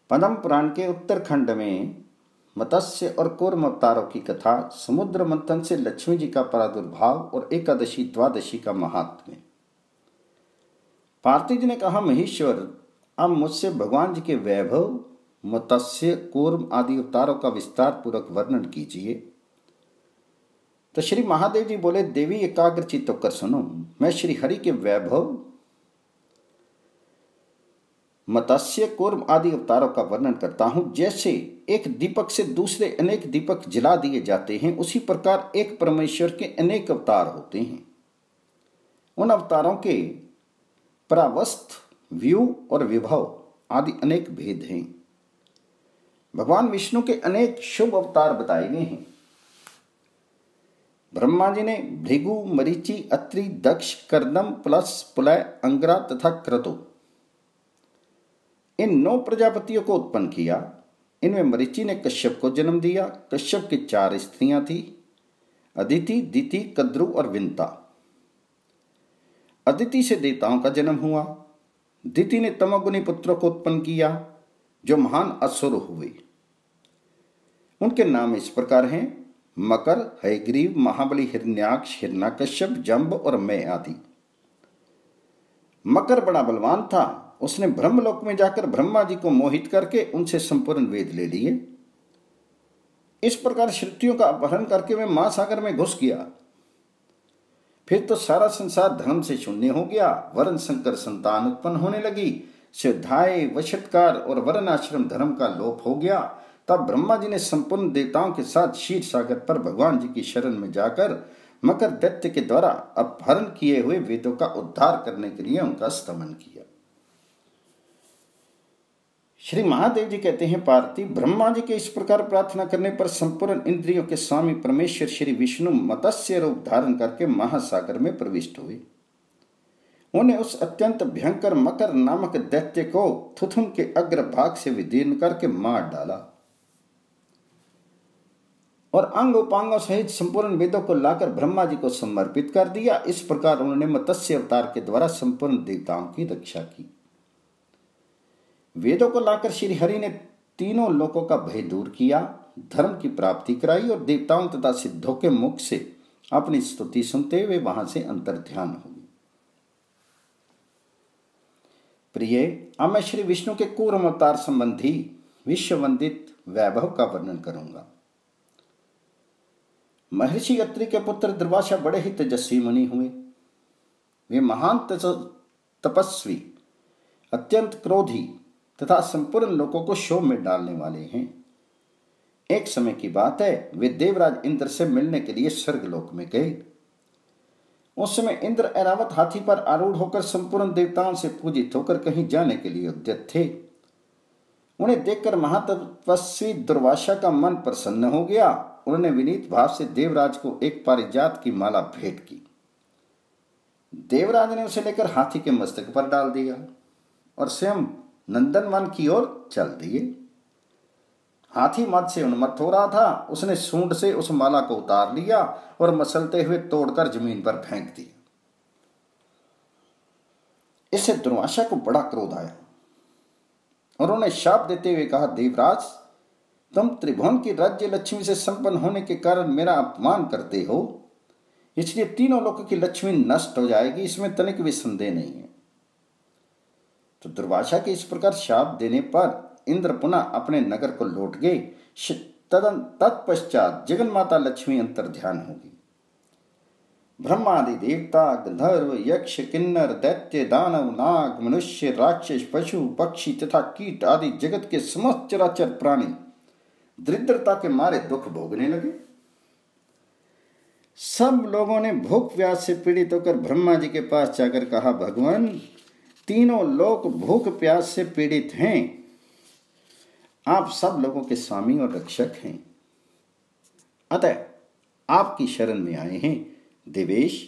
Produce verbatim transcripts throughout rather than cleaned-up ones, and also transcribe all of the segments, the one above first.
पद्म पुराण के उत्तरखंड में मत्स्य और कूर्म अवतारों की कथा, समुद्र मंथन से लक्ष्मी जी का प्रादुर्भाव और एकादशी द्वादशी का महात्म्य। पार्थिव जी ने कहा, महेश्वर अब मुझसे भगवान जी के वैभव, मत्स्य, कूर्म आदि अवतारों का विस्तार पूर्वक वर्णन कीजिए। तो श्री महादेव जी बोले, देवी एकाग्र चित्त होकर सुनो, मैं श्री हरि के वैभव, मत्स्य, कूर्म आदि अवतारों का वर्णन करता हूं। जैसे एक दीपक से दूसरे अनेक दीपक जला दिए जाते हैं, उसी प्रकार एक परमेश्वर के अनेक अवतार होते हैं। उन अवतारों के परावस्थ, व्यू और विभव आदि अनेक भेद हैं। भगवान विष्णु के अनेक शुभ अवतार बताए गए हैं। ब्रह्मा जी ने भृगु, मरीचि, अत्रि, दक्ष, कर्दम, प्लस, पुलय, अंगरा तथा क्रतु इन नौ प्रजापतियों को उत्पन्न किया। इनमें मरीचि ने कश्यप को जन्म दिया। कश्यप की चार स्त्रियां थी, अदिति, दिति, कद्रु और विंता। अदिति से देवताओं का जन्म हुआ। दिति ने तमोगुनी पुत्रों को उत्पन्न किया, जो महान असुर हुए। उनके नाम इस प्रकार हैं: मकर, हयग्रीव, महाबली, हिरण्याक्ष, हिरण्यकश्यप, जंब और मैं आदि। मकर बड़ा बलवान था। उसने ब्रह्मलोक में जाकर ब्रह्मा जी को मोहित करके उनसे संपूर्ण वेद ले लिए। इस प्रकार श्रुतियों का अपहरण करके मैं महासागर में घुस गया। फिर तो सारा संसार धर्म से शून्य हो गया। वर्ण संकर संतान उत्पन्न होने लगी। स्वाध्याय, वशत्कार और वर्णाश्रम धर्म का लोप हो गया। तब ब्रह्मा जी ने संपूर्ण देवताओं के साथ क्षीर सागर पर भगवान जी की शरण में जाकर मकर दैत्य के द्वारा अपहरण किए हुए वेदों का उद्धार करने के लिए उनका स्तमन किया। श्री महादेव जी कहते हैं, पार्थिव, ब्रह्मा जी के इस प्रकार प्रार्थना करने पर संपूर्ण इंद्रियों के स्वामी परमेश्वर श्री विष्णु मत्स्य रूप धारण करके महासागर में प्रविष्ट हुए। उन्हें उस अत्यंत भयंकर मकर नामक दैत्य को थुथुन के अग्रभाग से विदीर्ण करके मार डाला और अंग उपांगों सहित संपूर्ण वेदों को लाकर ब्रह्मा जी को समर्पित कर दिया। इस प्रकार उन्होंने मत्स्य अवतार के द्वारा संपूर्ण देवताओं की रक्षा की। वेदों को लाकर श्री हरि ने तीनों लोकों का भय दूर किया, धर्म की प्राप्ति कराई और देवताओं तथा सिद्धों के मुख से अपनी स्तुति सुनते हुए वहां से अंतर्ध्यान हो गए। प्रिय, अब मैं श्री विष्णु के कूर्म अवतार संबंधी विश्व वंदित वैभव का वर्णन करूंगा। महर्षि अत्रि के पुत्र दुर्वासा बड़े ही तेजस्वी मुनि हुए। वे महान तपस्वी, अत्यंत क्रोधी तथा संपूर्ण लोगों को क्षोभ में डालने वाले हैं। एक समय की बात है, वे देवराज इंद्र से मिलने के लिए स्वर्गलोक में गए। उस समय इंद्र ऐरावत हाथी पर आरूढ़ होकर संपूर्ण देवताओं से पूजित होकर कहीं जाने के लिए उद्यत थे। उन्हें देखकर महातपस्वी दुर्वासा का मन प्रसन्न हो गया। उन्होंने विनीत भाव से देवराज को एक पारिजात की माला भेंट की। देवराज ने उसे लेकर हाथी के मस्तक पर डाल दिया और स्वयं नंदनवन की ओर चल दिए। हाथी मद से उन्मत्त हो रहा था। उसने सूंड से उस माला को उतार लिया और मसलते हुए तोड़कर जमीन पर फेंक दिया। इससे दुर्वासा को बड़ा क्रोध आया और उन्हें शाप देते हुए कहा, देवराज, तुम त्रिभुवन की राज्य लक्ष्मी से संपन्न होने के कारण मेरा अपमान करते हो, इसलिए तीनों लोगों की लक्ष्मी नष्ट हो जाएगी, इसमें तनिक भी संदेह नहीं है। तो दुर्वासा के इस प्रकार शाप देने पर इंद्र पुनः अपने नगर को लौट गए। तत्पश्चात जगन माता लक्ष्मी अंतर्ध्यान होगी। ब्रह्मा आदि देवता, गंधर्व, यक्ष, किन्नर, दैत्य, दानव, नाग, मनुष्य, राक्षस, पशु, पक्षी तथा कीट आदि जगत के समस्त चराचर प्राणी दरिद्रता के मारे दुख भोगने लगे। सब लोगों ने भूख प्यास से पीड़ित होकर ब्रह्मा जी के पास जाकर कहा, भगवान, तीनों लोग भूख प्यास से पीड़ित हैं। आप सब लोगों के स्वामी और रक्षक हैं, अतः आपकी शरण में आए हैं। देवेश,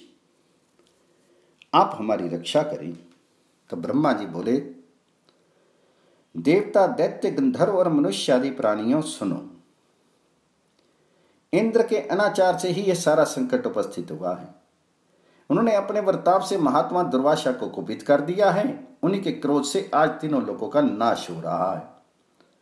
आप हमारी रक्षा करें। तो ब्रह्मा जी बोले, देवता, दैत्य, गंधर्व और मनुष्य आदि प्राणियों, सुनो। इंद्र के अनाचार से ही यह सारा संकट उपस्थित हुआ है। उन्होंने अपने वर्ताव से महात्मा दुर्वासा को कुपित कर दिया है। उन्हीं के क्रोध से आज तीनों लोगों का नाश हो रहा है।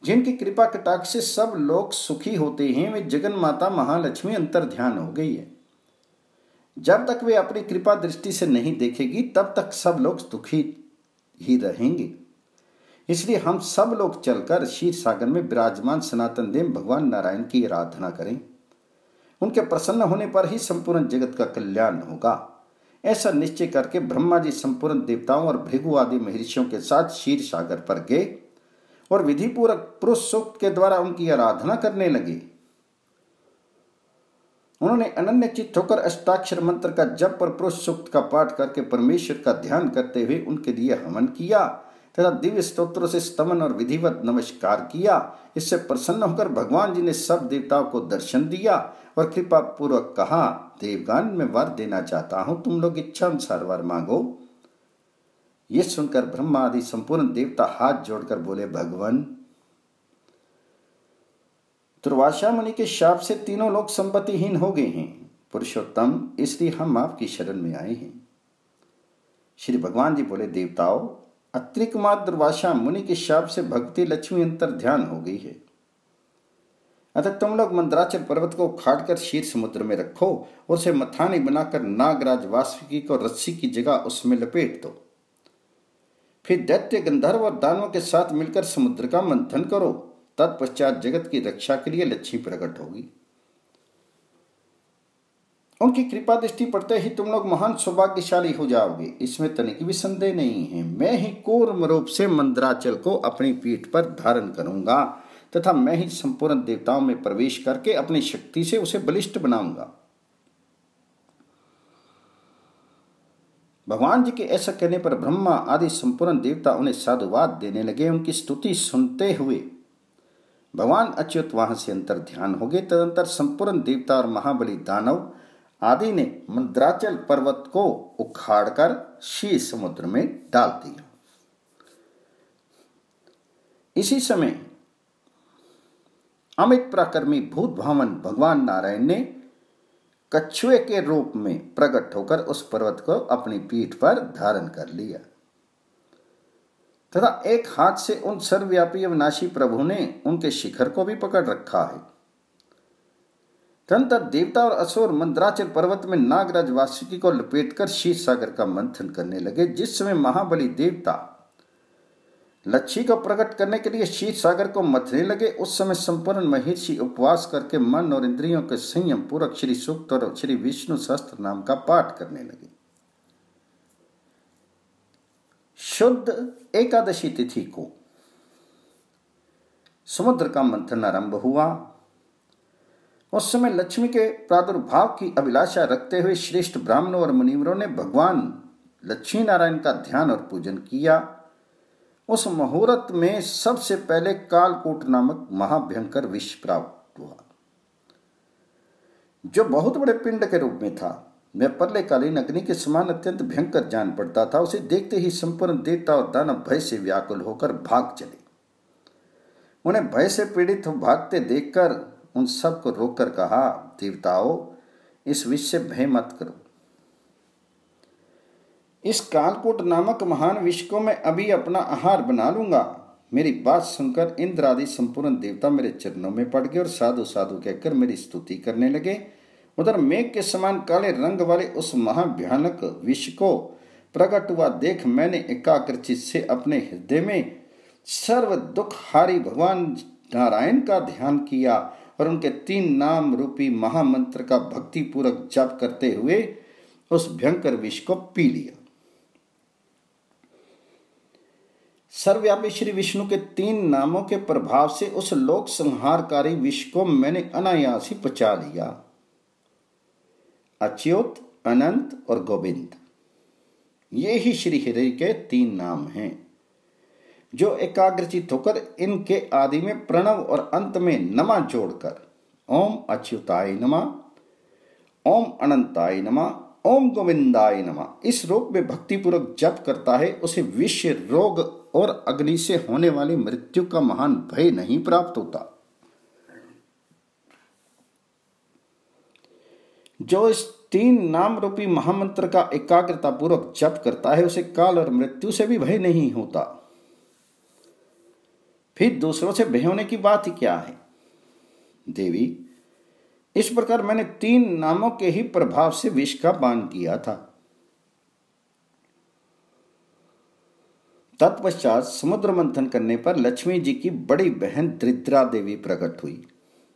जिनकी कृपा कटाक्ष से सब लोग सुखी होते हैं, वे जगन माता महालक्ष्मी अंतर ध्यान हो गई है। जब तक वे अपनी कृपा दृष्टि से नहीं देखेगी तब तक सब लोग दुखी ही रहेंगे। इसलिए हम सब लोग चलकर क्षीर सागर में विराजमान सनातन देव भगवान नारायण की आराधना करें। उनके प्रसन्न होने पर ही संपूर्ण जगत का कल्याण होगा। ऐसा निश्चय करके ब्रह्मा जी संपूर्ण देवताओं और भृगु आदि महर्षियों के साथ क्षीर सागर पर गए और विधि पूर्वक पुरुष सूक्त के द्वारा उनकी आराधना करने लगे। उन्होंने अनन्य चित्त होकर अष्टाक्षर मंत्र का जप और पुरुष सूक्त का पाठ करके परमेश्वर का ध्यान करते हुए उनके लिए हवन किया तथा दिव्य स्तोत्रों से स्तमन और विधिवत नमस्कार किया। इससे प्रसन्न होकर भगवान जी ने सब देवताओं को दर्शन दिया और कृपा पूर्वक कहा, देवगण मैं वर देना चाहता हूं, तुम लोग इच्छा अनुसार वर मांगो। ये सुनकर ब्रह्मा आदि संपूर्ण देवता हाथ जोड़कर बोले, भगवान दुर्वासा मुनि के शाप से तीनों लोग संपत्तिहीन हो गए हैं। पुरुषोत्तम, इसलिए हम आपकी शरण में आए हैं। श्री भगवान जी बोले, देवताओं, अत्रि कुमार दुर्वासा मुनि के शाप से भक्ति लक्ष्मी अंतर ध्यान हो गई है। अतः तुम लोग मंदराचल पर्वत को उखाड़कर क्षीर समुद्र में रखो और उसे मथानी बनाकर नागराज वासुकी को रस्सी की जगह उसमें लपेट दो। फिर दैत्य गंधर्व और दानवों के साथ मिलकर समुद्र का मंथन करो। तत्पश्चात जगत की रक्षा के लिए लक्ष्मी प्रकट होगी। उनकी कृपा दृष्टि पड़ते ही तुम लोग महान सौभाग्यशाली हो जाओगे, इसमें तनिक भी संदेह नहीं है। मैं ही कूर्म रूप से मंदराचल को अपनी पीठ पर धारण करूंगा तथा मैं ही संपूर्ण देवताओं में प्रवेश करके अपनी शक्ति से उसे बलिष्ठ बनाऊंगा। भगवान जी के ऐसा कहने पर ब्रह्मा आदि संपूर्ण देवता उन्हें साधुवाद देने लगे। उनकी स्तुति सुनते हुए भगवान अच्युत वहां से अंतर ध्यान हो गए। तदंतर संपूर्ण देवता और महाबली दानव आदि ने मंदराचल पर्वत को उखाड़कर क्षीर समुद्र में डाल दिया। इसी समय अमित पराक्रमी भूत भावन भगवान नारायण ने कछुए के रूप में प्रकट होकर उस पर्वत को अपनी पीठ पर धारण कर लिया तथा एक हाथ से उन सर्वव्यापी अविनाशी प्रभु ने उनके शिखर को भी पकड़ रखा है। तदंतर देवता और असुर मंदराचल पर्वत में नागराज वासुकी को लपेटकर क्षीर सागर का मंथन करने लगे। जिस समय महाबली देवता लक्ष्मी को प्रकट करने के लिए क्षीर सागर को मथने लगे, उस समय संपूर्ण महर्षि उपवास करके मन और इंद्रियों के संयम पूर्वक श्री सूक्त और श्री विष्णु सहस्त्र नाम का पाठ करने लगे। शुद्ध एकादशी तिथि को समुद्र का मंथन आरंभ हुआ। उस समय लक्ष्मी के प्रादुर्भाव की अभिलाषा रखते हुए श्रेष्ठ ब्राह्मणों और मुनिवरों ने भगवान लक्ष्मी नारायण का ध्यान और पूजन किया। उस मुहूर्त में सबसे पहले कालकूट नामक महाभयंकर विष प्राप्त हुआ, जो बहुत बड़े पिंड के रूप में था। वह प्रलयकालीन अग्नि के समान अत्यंत भयंकर जान पड़ता था। उसे देखते ही संपूर्ण देवता और दानव भय से व्याकुल होकर भाग चले। उन्हें भय से पीड़ित भागते देखकर उन सबको रोककर कहा, देवताओं, इस विष से भय मत करो। इस कालकूट नामक महान विष को मैं अभी अपना आहार बना लूंगा। मेरी बात सुनकर इंद्र आदि संपूर्ण देवता मेरे चरणों में पड़ गए और साधु साधु कहकर मेरी स्तुति करने लगे। उधर मेघ के समान काले रंग वाले उस महाभयानक विष को प्रकट हुआ देख मैंने एकाग्रचित से अपने हृदय में सर्व दुखहारी भगवान नारायण का ध्यान किया और उनके तीन नाम रूपी महामंत्र का भक्ति पूर्वक जप करते हुए उस भयंकर विष को पी लिया। सर्वव्यापी श्री विष्णु के तीन नामों के प्रभाव से उस लोक संहारकारी विष को मैंने अनायास ही पचा लिया। अच्युत, अनंत और गोविंद, ये ही श्री हरि के तीन नाम हैं, जो एकाग्रचित होकर इनके आदि में प्रणव और अंत में नमा जोड़कर ओम अच्युताय नमः, ओम अनंताय नमः, ओम गोविंदाय नमः इस रूप में भक्ति पूर्वक जप करता है, उसे विष, रोग और अग्नि से होने वाली मृत्यु का महान भय नहीं प्राप्त होता। जो इस तीन नाम रूपी महामंत्र का एकाग्रता पूर्वक जप करता है, उसे काल और मृत्यु से भी भय नहीं होता। फिर दूसरों से भय होने की बात ही क्या है? देवी, इस प्रकार मैंने तीन नामों के ही प्रभाव से विष का पान किया था। तत्पश्चात समुद्र मंथन करने पर लक्ष्मी जी की बड़ी बहन दरिद्रा देवी प्रकट हुई।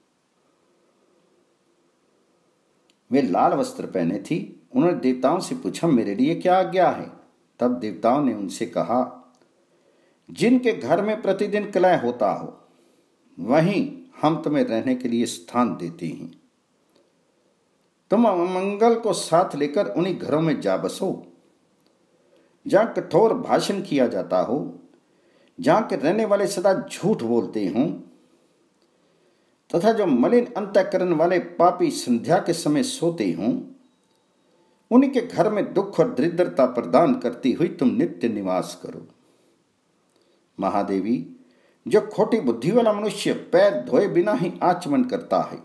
वे लाल वस्त्र पहने थी। उन्होंने देवताओं से पूछा, मेरे लिए क्या आज्ञा है? तब देवताओं ने उनसे कहा, जिनके घर में प्रतिदिन कलह होता हो वहीं हम तुम्हें रहने के लिए स्थान देते हैं। तुम मंगल को साथ लेकर उन्हीं घरों में जा बसो जहां कठोर भाषण किया जाता हो, जहां के रहने वाले सदा झूठ बोलते हों तथा जो मलिन अंतःकरण वाले पापी संध्या के समय सोते हों, उन्हीं के घर में दुख और दरिद्रता प्रदान करती हुई तुम नित्य निवास करो। महादेवी, जो खोटी बुद्धि वाला मनुष्य पैर धोए बिना ही आचमन करता है,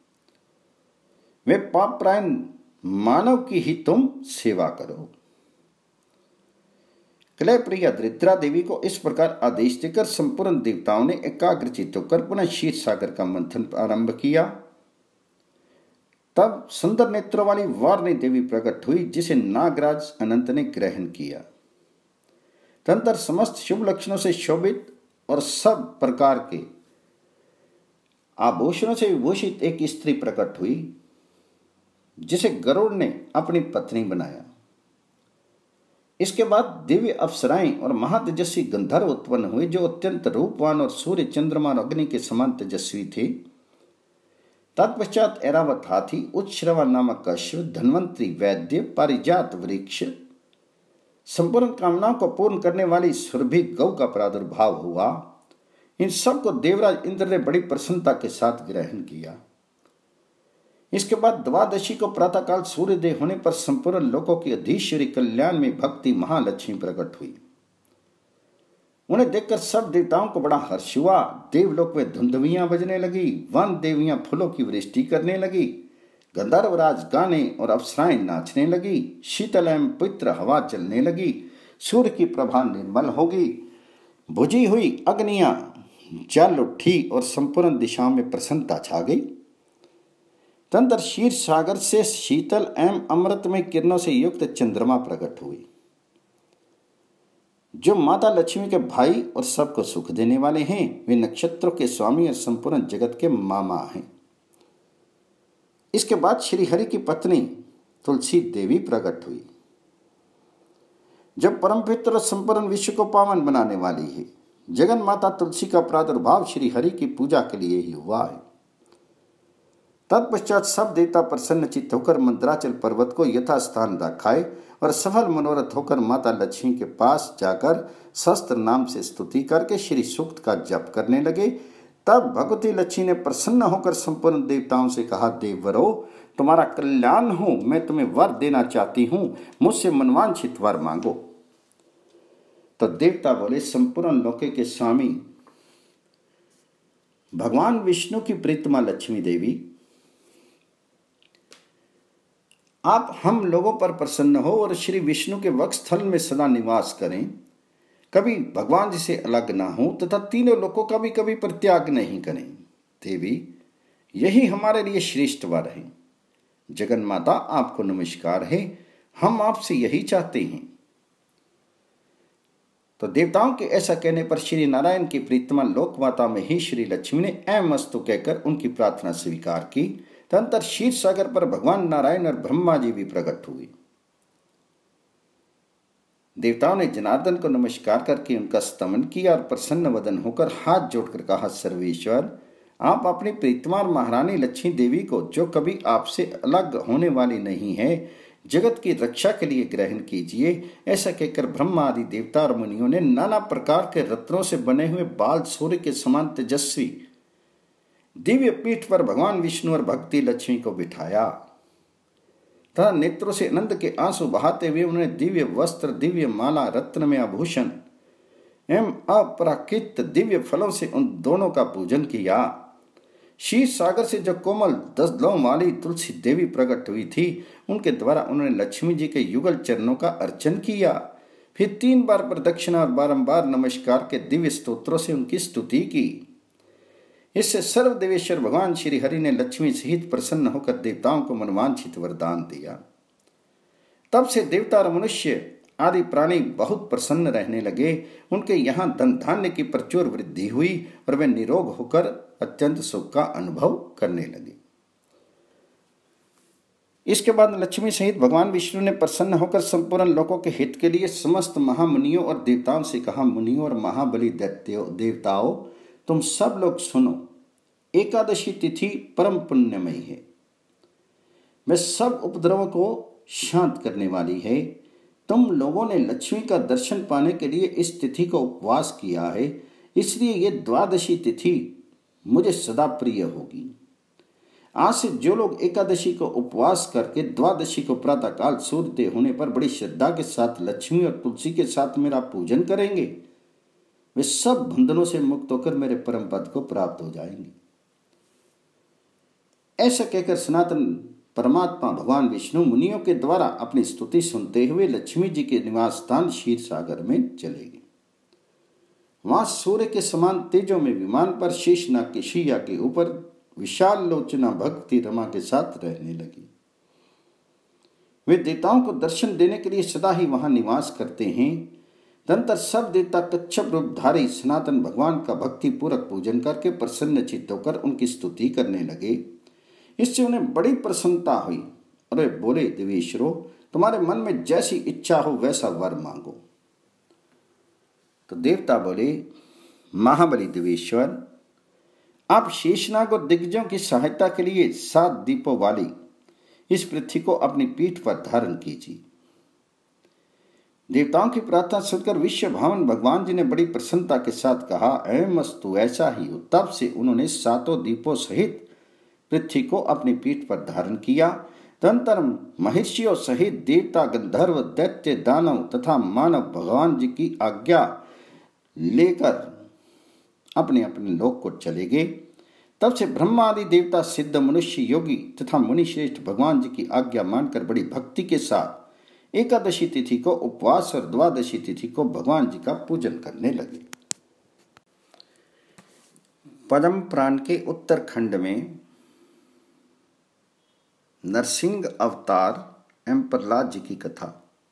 वे पापरायण मानव की ही तुम सेवा करो। कलह प्रिया दरिद्रा देवी को इस प्रकार आदेश देकर संपूर्ण देवताओं ने एकाग्रचित्त होकर पुनः क्षीर सागर का मंथन आरंभ किया। तब सुंदर नेत्रों वाली वारणी देवी प्रकट हुई, जिसे नागराज अनंत ने ग्रहण किया। तदंतर समस्त शुभ लक्षणों से शोभित और सब प्रकार के आभूषणों से विभूषित एक स्त्री प्रकट हुई, जिसे गरुड़ ने अपनी पत्नी बनाया। इसके बाद दिव्य अप्सराएं और महातेजस्वी गंधर्व उत्पन्न हुए, जो अत्यंत रूपवान और सूर्य चंद्रमा और अग्नि के समान तेजस्वी थे। तत्पश्चात ऐरावत हाथी, उच्छ्रवा नामक अश्व, धन्वंतरी वैद्य, पारिजात वृक्ष, संपूर्ण कामनाओं को पूर्ण करने वाली सुरभि गौ का प्रादुर्भाव हुआ। इन सब को देवराज इंद्र ने बड़ी प्रसन्नता के साथ ग्रहण किया। इसके बाद द्वादशी को प्रातःकाल सूर्योदय होने पर संपूर्ण लोकों की अधीश्वरी कल्याण में भक्ति महालक्ष्मी प्रकट हुई। उन्हें देखकर सब देवताओं को बड़ा हर्ष हुआ। देवलोक में धुंधवियां बजने लगी, वन देवियां फूलों की वृष्टि करने लगी, गंधर्वराज गाने और अप्सराएं नाचने लगी, शीतल एवं पवित्र हवा चलने लगी, सूर्य की प्रभा निर्मल होगी, बुझी हुई अग्नियां जल उठी और संपूर्ण दिशाओं में प्रसन्नता छा गई। तदंतर क्षीर सागर से शीतल एवं अमृतमय किरणों से युक्त चंद्रमा प्रकट हुई, जो माता लक्ष्मी के भाई और सबको सुख देने वाले हैं। वे नक्षत्रों के स्वामी और संपूर्ण जगत के मामा हैं। इसके बाद श्री हरि की पत्नी तुलसी देवी प्रकट हुई, जो परम पवित्र संपूर्ण विश्व को पावन बनाने वाली है। जगन माता तुलसी का प्रादुर्भाव श्री हरि की पूजा के लिए ही हुआ है। तत्पश्चात सब देवता प्रसन्न चित्त होकर मंदराचल पर्वत को यथास्थान रखाए और सफल मनोरथ होकर माता लक्ष्मी के पास जाकर शस्त्र नाम से स्तुति करके श्री सूक्त का जप करने लगे। तब भगवती लक्ष्मी ने प्रसन्न होकर संपूर्ण देवताओं से कहा, देववरो, तुम्हारा कल्याण हो, मैं तुम्हें वर देना चाहती हूँ, मुझसे मनवांछित वर मांगो। तो देवता बोले, संपूर्ण लोके के स्वामी भगवान विष्णु की प्रीतमा लक्ष्मी देवी, आप हम लोगों पर प्रसन्न हो और श्री विष्णु के वक्षस्थल में सदा निवास करें, कभी भगवान जी से अलग ना हो तथा तीनों लोगों का भी कभी परित्याग नहीं करें। देवी, यही हमारे लिए श्रेष्ठ वर है। जगन माता, आपको नमस्कार है, हम आपसे यही चाहते हैं। तो देवताओं के ऐसा कहने पर श्री नारायण की प्रीतमा लोक माता में ही श्री लक्ष्मी ने एवं अस्तु कहकर उनकी प्रार्थना स्वीकार की। तदंतर क्षीर सागर पर भगवान नारायण और ब्रह्मा जी भी प्रकट हुए। देवताओं ने जनार्दन को नमस्कार करके उनका स्तमन किया और प्रसन्न वदन होकर हाथ जोड़कर कहा, सर्वेश्वर, आप अपनी प्रीतमा और महारानी लक्ष्मी देवी को, जो कभी आपसे अलग होने वाली नहीं है, जगत की रक्षा के लिए ग्रहण कीजिए। ऐसा कहकर ब्रह्मा आदि देवता और मुनियों ने नाना प्रकार के रत्नों से बने हुए बाल सूर्य के समान तेजस्वी दिव्य पीठ पर भगवान विष्णु और भक्ति लक्ष्मी को बिठाया तथा नेत्रों से आनंद के आंसू बहाते हुए उन्होंने दिव्य वस्त्र, दिव्य माला, रत्नमय आभूषण एवं अपराकृत दिव्य फलों से उन दोनों का पूजन किया। क्षीर सागर से जो कोमल दस दलों वाली तुलसी देवी प्रकट हुई थी, उनके द्वारा उन्होंने लक्ष्मी जी के युगल चरणों का अर्चन किया। फिर तीन बार प्रदक्षिणा और बारंबार नमस्कार के दिव्य स्तोत्रों से उनकी स्तुति की। इससे सर्वदेवेश्वर भगवान श्री हरि ने लक्ष्मी सहित प्रसन्न होकर देवताओं को मनवांछित वरदान दिया। तब से देवता और मनुष्य आदि प्राणी बहुत प्रसन्न रहने लगे। उनके यहाँ धन धान्य की प्रचुर वृद्धि हुई और वे निरोग होकर अत्यंत सुख का अनुभव करने लगे। इसके बाद लक्ष्मी सहित भगवान विष्णु ने प्रसन्न होकर संपूर्ण लोकों के हित के लिए समस्त महामुनियों और देवताओं से कहा, मुनियों और महाबली दैत्यों देवताओं, तुम सब लोग सुनो। एकादशी तिथि परम पुण्यमयी है। वह सब उपद्रवों को शांत करने वाली है। तुम लोगों ने लक्ष्मी का दर्शन पाने के लिए इस तिथि का उपवास किया है, इसलिए ये द्वादशी तिथि मुझे सदा प्रिय होगी। आज से जो लोग एकादशी को उपवास करके द्वादशी को प्रातःकाल सूर्योदय होने पर बड़ी श्रद्धा के साथ लक्ष्मी और तुलसी के साथ मेरा पूजन करेंगे, वे सब बंधनों से मुक्त होकर मेरे परम पद को प्राप्त हो जाएंगे। ऐसा कहकर सनातन परमात्मा भगवान विष्णु मुनियों के द्वारा अपनी स्तुति सुनते हुए लक्ष्मी जी के निवास स्थान क्षीर सागर में चले गए। वहां सूर्य के समान तेजों में विमान पर शेषनाग की शैया के ऊपर विशाल लोचना भक्ति रमा के साथ रहने लगी। वे देवताओं को दर्शन देने के लिए सदा ही वहां निवास करते हैं। तदंतर सब देवता कच्छप रूपधारी सनातन भगवान का भक्ति पूर्वक पूजन करके प्रसन्न चित्त होकर उनकी स्तुति करने लगे। इससे उन्हें बड़ी प्रसन्नता हुई और वे बोले, देवेश्वरों, तुम्हारे मन में जैसी इच्छा हो वैसा वर मांगो। तो देवता बोले, महाबली देवेश्वर, आप शेषनाग और दिग्गजों की सहायता के लिए सात दीपों वाली इस पृथ्वी को अपनी पीठ पर धारण कीजिए। देवताओं की प्रार्थना सुनकर विश्व भावन भगवान जी ने बड़ी प्रसन्नता के साथ कहा, एवं अस्तु, ऐसा ही हो। तब से उन्होंने सातों दीपों सहित पृथ्वी को अपनी पीठ पर धारण किया। तदंतर महर्षियों सहित देवता, गंधर्व, दैत्य, दानव तथा मानव भगवान जी की आज्ञा लेकर अपने अपने लोक को चले गए। तब से ब्रह्मा आदि देवता, सिद्ध, मनुष्य, योगी तथा मुनि श्रेष्ठ भगवान जी की आज्ञा मानकर बड़ी भक्ति के साथ एकादशी तिथि को उपवास और द्वादशी तिथि को भगवान जी का पूजन करने लगे। पद्म पुराण के उत्तरखंड में नरसिंह अवतार एवं प्रहलाद जी की कथा।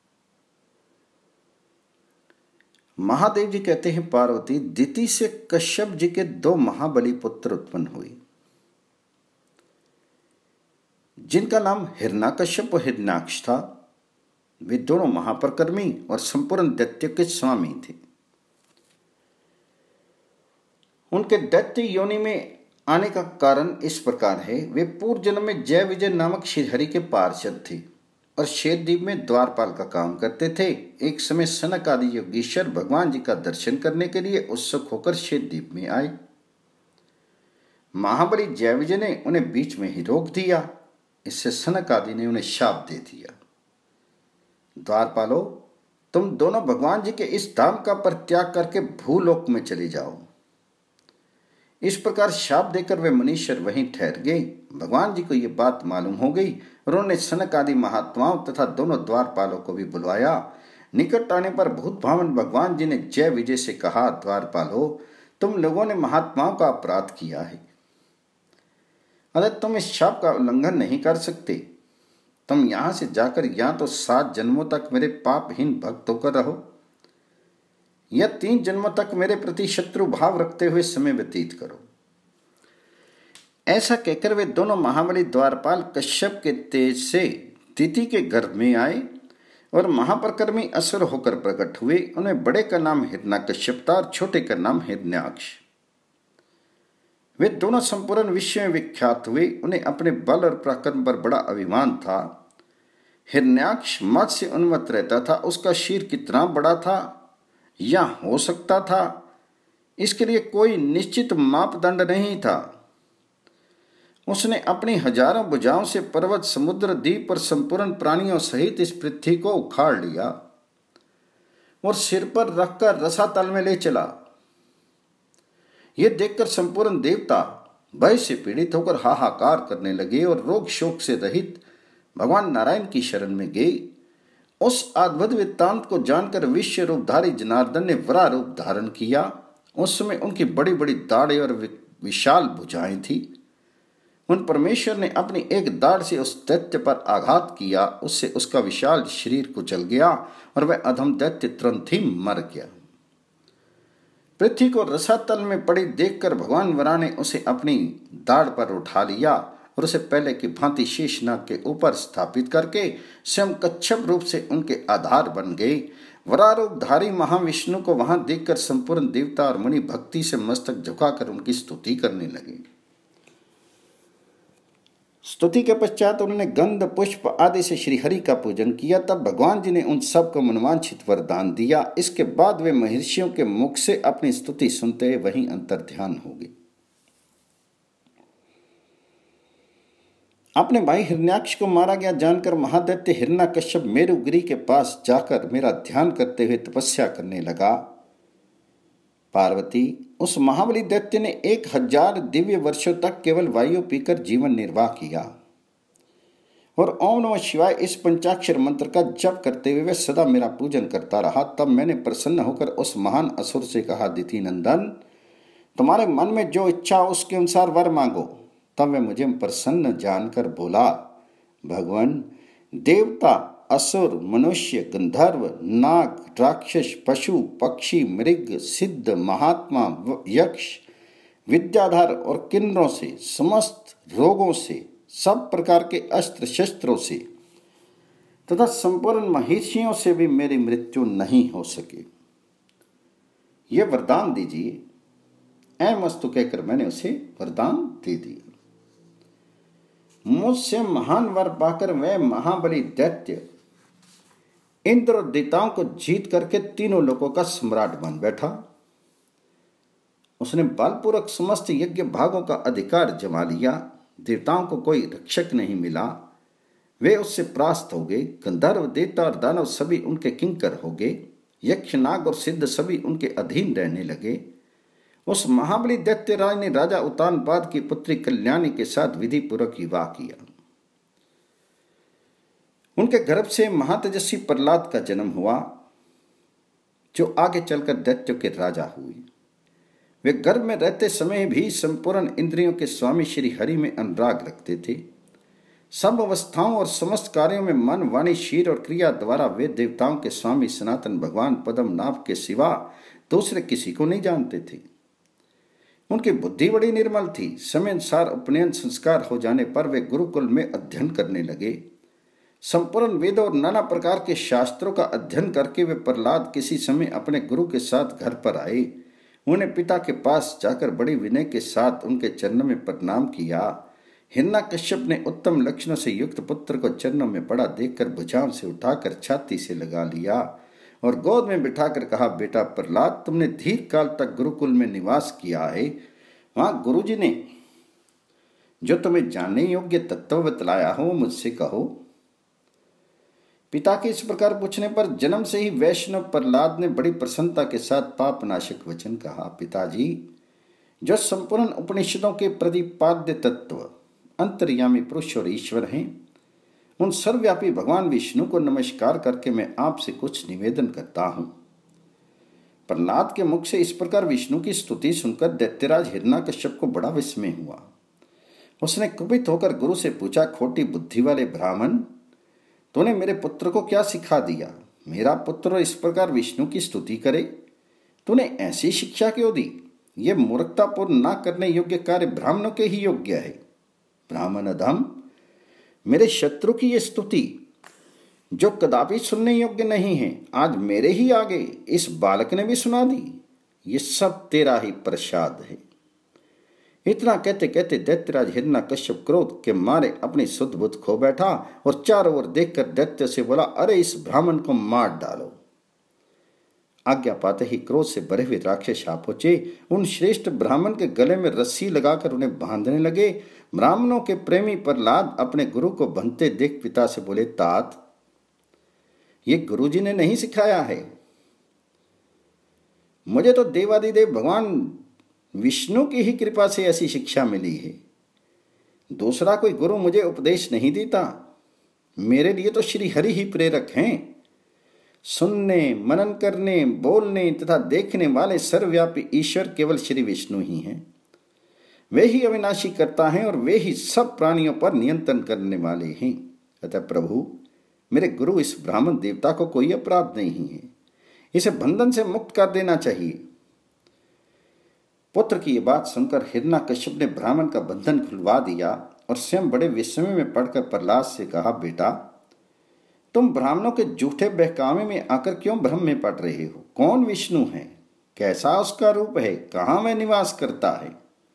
महादेव जी कहते हैं, पार्वती दिति से कश्यप जी के दो महाबली पुत्र उत्पन्न हुए, जिनका नाम हिरण्यकश्यप और हिरण्याक्ष था। वे दोनों महापराक्रमी और संपूर्ण दैत्य के स्वामी थे। उनके दैत्य योनि में आने का कारण इस प्रकार है, वे पूर्व जन्म में जय विजय नामक श्रीहरि के पार्षद थे और श्वेतद्वीप में द्वारपाल का काम करते थे। एक समय सनक आदि योगीश्वर भगवान जी का दर्शन करने के लिए उत्सुक होकर श्वेतद्वीप में आए। महाबली जय विजय ने उन्हें बीच में ही रोक दिया। इससे सनक आदि ने उन्हें शाप दे दिया, द्वारपालो, तुम दोनों भगवान जी के इस धाम का परित्याग करके भूलोक में चले जाओ। इस प्रकार शाप देकर वे मुनीश्वर वहीं ठहर गए। भगवान जी को ये बात मालूम हो गई और उन्होंने सनक आदि महात्माओं तथा दोनों द्वारपालों को भी बुलवाया। निकट आने पर भूत भावन भगवान जी ने जय विजय से कहा, द्वारपालो, तुम लोगों ने महात्माओं का अपराध किया है, अतः तुम इस शाप का उल्लंघन नहीं कर सकते। तुम यहां से जाकर या तो सात जन्मों तक मेरे पापहीन भक्त होकर रहो या तीन जन्मों तक मेरे प्रति शत्रु भाव रखते हुए समय व्यतीत करो। ऐसा कहकर वे दोनों महाबली द्वारपाल कश्यप के तेज से दिति के गर्भ में आए और महापराक्रमी असुर होकर प्रकट हुए। उन्हें बड़े का नाम हिरण्यकश्यप था और छोटे का नाम हिरण्याक्ष। वे दोनों संपूर्ण विश्व में विख्यात हुए। उन्हें अपने बल और पराक्रम पर बड़ा अभिमान था। हिरण्याक्ष मत से उन्मत्त रहता था। उसका शीर कितना बड़ा था या हो सकता था, इसके लिए कोई निश्चित मापदंड नहीं था। उसने अपनी हजारों भुजाओं से पर्वत, समुद्र, द्वीप और संपूर्ण प्राणियों सहित इस पृथ्वी को उखाड़ लिया और सिर पर रखकर रसातल में ले चला। यह देखकर संपूर्ण देवता भय से पीड़ित होकर हाहाकार करने लगे और रोग शोक से रहित भगवान नारायण की शरण में गए उस अद्भुत वृत्तांत को जानकर विश्व रूपधारी जनार्दन ने वरा रूप धारण किया। उस समय उनकी बड़ी बड़ी दाढ़ें और विशाल भुजाएं थी। उन परमेश्वर ने अपनी एक दाढ़ से उस दैत्य पर आघात किया, उससे उसका विशाल शरीर कुचल गया और वह अधम दैत्य तुरंत ही मर गया। पृथ्वी को रसातल में पड़ी देखकर भगवान वरा ने उसे अपनी दाढ़ पर उठा लिया और उसे पहले की भांति शेषनाग के ऊपर स्थापित करके स्वयं कच्छप रूप से उनके आधार बन गए। वरारूपधारी महाविष्णु को वहां देखकर संपूर्ण देवता और मुनि भक्ति से मस्तक झुकाकर उनकी स्तुति करने लगे। स्तुति के पश्चात उन्होंने गंध पुष्प आदि से श्री हरि का पूजन किया। तब भगवान जी ने उन सबको मनवांछित वरदान दिया। इसके बाद वे महर्षियों के मुख से अपनी स्तुति सुनते हुए वहीं अंतर ध्यान हो गए। अपने भाई हिरण्याक्ष को मारा गया जानकर महादैत्य हिरण्यकश्यप मेरुगिरी के पास जाकर मेरा ध्यान करते हुए तपस्या करने लगा। पार्वती, उस महाबली दैत्य ने एक हजार दिव्य वर्षों तक केवल वायु पीकर जीवन निर्वाह किया और ओम नमः शिवाय इस पंचाक्षर मंत्र का जप करते हुए वह सदा मेरा पूजन करता रहा। तब मैंने प्रसन्न होकर उस महान असुर से कहा, दिति नंदन, तुम्हारे मन में जो इच्छा हो उसके अनुसार वर मांगो। तब वह मुझे प्रसन्न जानकर बोला, भगवान, देवता, असुर, मनुष्य, गंधर्व, नाग, राक्षस, पशु, पक्षी, मृग, सिद्ध, महात्मा, यक्ष, विद्याधर और किन्नरों से, समस्त रोगों से, सब प्रकार के अस्त्र शस्त्रों से तथा संपूर्ण महर्षियों से भी मेरी मृत्यु नहीं हो सके। ये वरदान दीजिए। ऐ मस्तु कहकर मैंने उसे वरदान दे दिया। मुझसे महान वर पाकर वह महाबली दैत्य इंद्र और देवताओं को जीत करके तीनों लोकों का सम्राट बन बैठा। उसने बलपूर्वक समस्त यज्ञ भागों का अधिकार जमा लिया। देवताओं को कोई रक्षक नहीं मिला, वे उससे परास्त हो गए। गंधर्व, देवता और दानव सभी उनके किंकर हो गए। यक्ष, नाग और सिद्ध सभी उनके अधीन रहने लगे। उस महाबली दैत्य राज ने राजा उत्तानपाद की पुत्री कल्याणी के साथ विधि पूर्वक विवाह किया। उनके गर्भ से महातेजस्वी प्रहलाद का जन्म हुआ, जो आगे चलकर दैत्यों के राजा हुए। वे गर्भ में रहते समय भी संपूर्ण इंद्रियों के स्वामी श्री हरि में अनुराग रखते थे। सब अवस्थाओं और समस्त कार्यों में मन, वाणी, शीर और क्रिया द्वारा वे देवताओं के स्वामी सनातन भगवान पद्मनाभ के सिवा दूसरे किसी को नहीं जानते थे। उनकी बुद्धि बड़ी निर्मल थी। समय अनुसार उपनयन संस्कार हो जाने पर वे गुरुकुल में अध्ययन करने लगे। संपूर्ण वेदों और नाना प्रकार के शास्त्रों का अध्ययन करके वे प्रहलाद किसी समय अपने गुरु के साथ घर पर आए। उन्हें पिता के पास जाकर बड़ी विनय के साथ उनके चरणों में प्रणाम किया। हिरण्यकश्यप ने उत्तम लक्षणों से युक्त पुत्र को चरणों में पड़ा देखकर भुजाओं से उठाकर छाती से लगा लिया और गोद में बिठाकर कहा, बेटा प्रहलाद, तुमने दीर्घ काल तक गुरुकुल में निवास किया है। वहां गुरुजी ने जो तुम्हें जानने योग्य तत्व बतलाया हो मुझसे कहो। पिता के इस प्रकार पूछने पर जन्म से ही वैष्णव प्रहलाद ने बड़ी प्रसन्नता के साथ पापनाशक वचन कहा, पिताजी, जो संपूर्ण उपनिषदों के प्रतिपाद्य तत्व अंतर्यामी पुरुष और ईश्वर हैं, उन सर्वव्यापी भगवान विष्णु को नमस्कार करके मैं आपसे कुछ निवेदन करता हूं। प्रहलाद के मुख से इस प्रकार विष्णु की स्तुति सुनकर दैत्यराज हिरण्यकश्यप को बड़ा विस्मय हुआ। उसने कुपित होकर गुरु से पूछा, खोटी बुद्धि वाले ब्राह्मण, तूने मेरे पुत्र को क्या सिखा दिया? मेरा पुत्र इस प्रकार विष्णु की स्तुति करे, तूने ऐसी शिक्षा क्यों दी? ये मूर्खतापूर्ण ना करने योग्य कार्य ब्राह्मणों के ही योग्य है। ब्राह्मण अधम, मेरे शत्रु की ये स्तुति जो कदापि सुनने योग्य नहीं है, आज मेरे ही आगे इस बालक ने भी सुना दी। ये सब तेरा ही प्रसाद है। इतना कहते कहते दैत्यराज हिरण्यकश्यप क्रोध के मारे अपनी शुद्ध बुद्ध खो बैठा और चारों ओर देखकर दैत्य से बोला, अरे इस ब्राह्मण को मार डालो। आज्ञा पाते ही क्रोध से भरे हुए राक्षस आ पहुंचे। उन श्रेष्ठ ब्राह्मण के गले में रस्सी लगाकर उन्हें बांधने लगे। ब्राह्मणों के प्रेमी प्रहलाद अपने गुरु को बंधते देख पिता से बोले, तात, ये गुरुजी ने नहीं सिखाया है, मुझे तो देवादिदेव भगवान विष्णु की ही कृपा से ऐसी शिक्षा मिली है। दूसरा कोई गुरु मुझे उपदेश नहीं देता। मेरे लिए तो श्री हरि ही प्रेरक हैं। सुनने, मनन करने, बोलने तथा देखने वाले सर्वव्यापी ईश्वर केवल श्री विष्णु ही हैं। वे ही अविनाशी करता है और वे ही सब प्राणियों पर नियंत्रण करने वाले हैं। अतः प्रभु, मेरे गुरु, इस ब्राह्मण देवता को कोई अपराध नहीं है, इसे बंधन से मुक्त कर देना चाहिए। पुत्र की ये बात सुनकर हिरण्यकश्यप ने ब्राह्मण का बंधन खुलवा दिया और स्वयं बड़े विस्मय में पड़कर प्रहलाद से कहा, बेटा, तुम ब्राह्मणों के झूठे बहकावे में आकर क्यों भ्रम में पड़ रहे हो? कौन विष्णु है? कैसा उसका रूप है? कहाँ वह निवास करता है?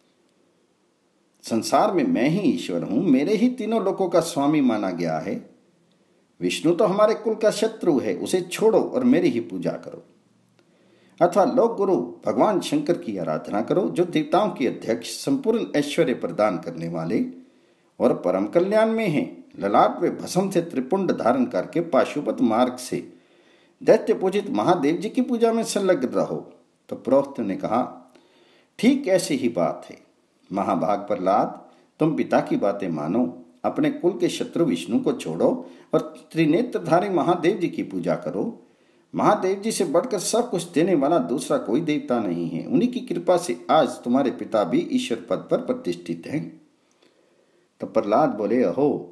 संसार में मैं ही ईश्वर हूं, मेरे ही तीनों लोकों का स्वामी माना गया है। विष्णु तो हमारे कुल का शत्रु है, उसे छोड़ो और मेरी ही पूजा करो। अथवा लोक गुरु भगवान शंकर की आराधना करो, जो देवताओं के अध्यक्ष, संपूर्ण ऐश्वर्य प्रदान करने वाले और परम कल्याण में हैं। ललाट में भस्म से त्रिपुंड धारण करके पाशुपत मार्ग से दैत्य पूजित महादेव जी की पूजा में संलग्न रहो। तो प्रोक्त ने कहा, ठीक ऐसी ही बात है। महाभाग प्रहलाद, तुम पिता की बातें मानो, अपने कुल के शत्रु विष्णु को छोड़ो और त्रिनेत्रधारी महादेव जी की पूजा करो। महादेव जी से बढ़कर सब कुछ देने वाला दूसरा कोई देवता नहीं है। उन्हीं की कृपा से आज तुम्हारे पिता भी ईश्वर पद पर प्रतिष्ठित हैं। तो प्रहलाद बोले, अहो,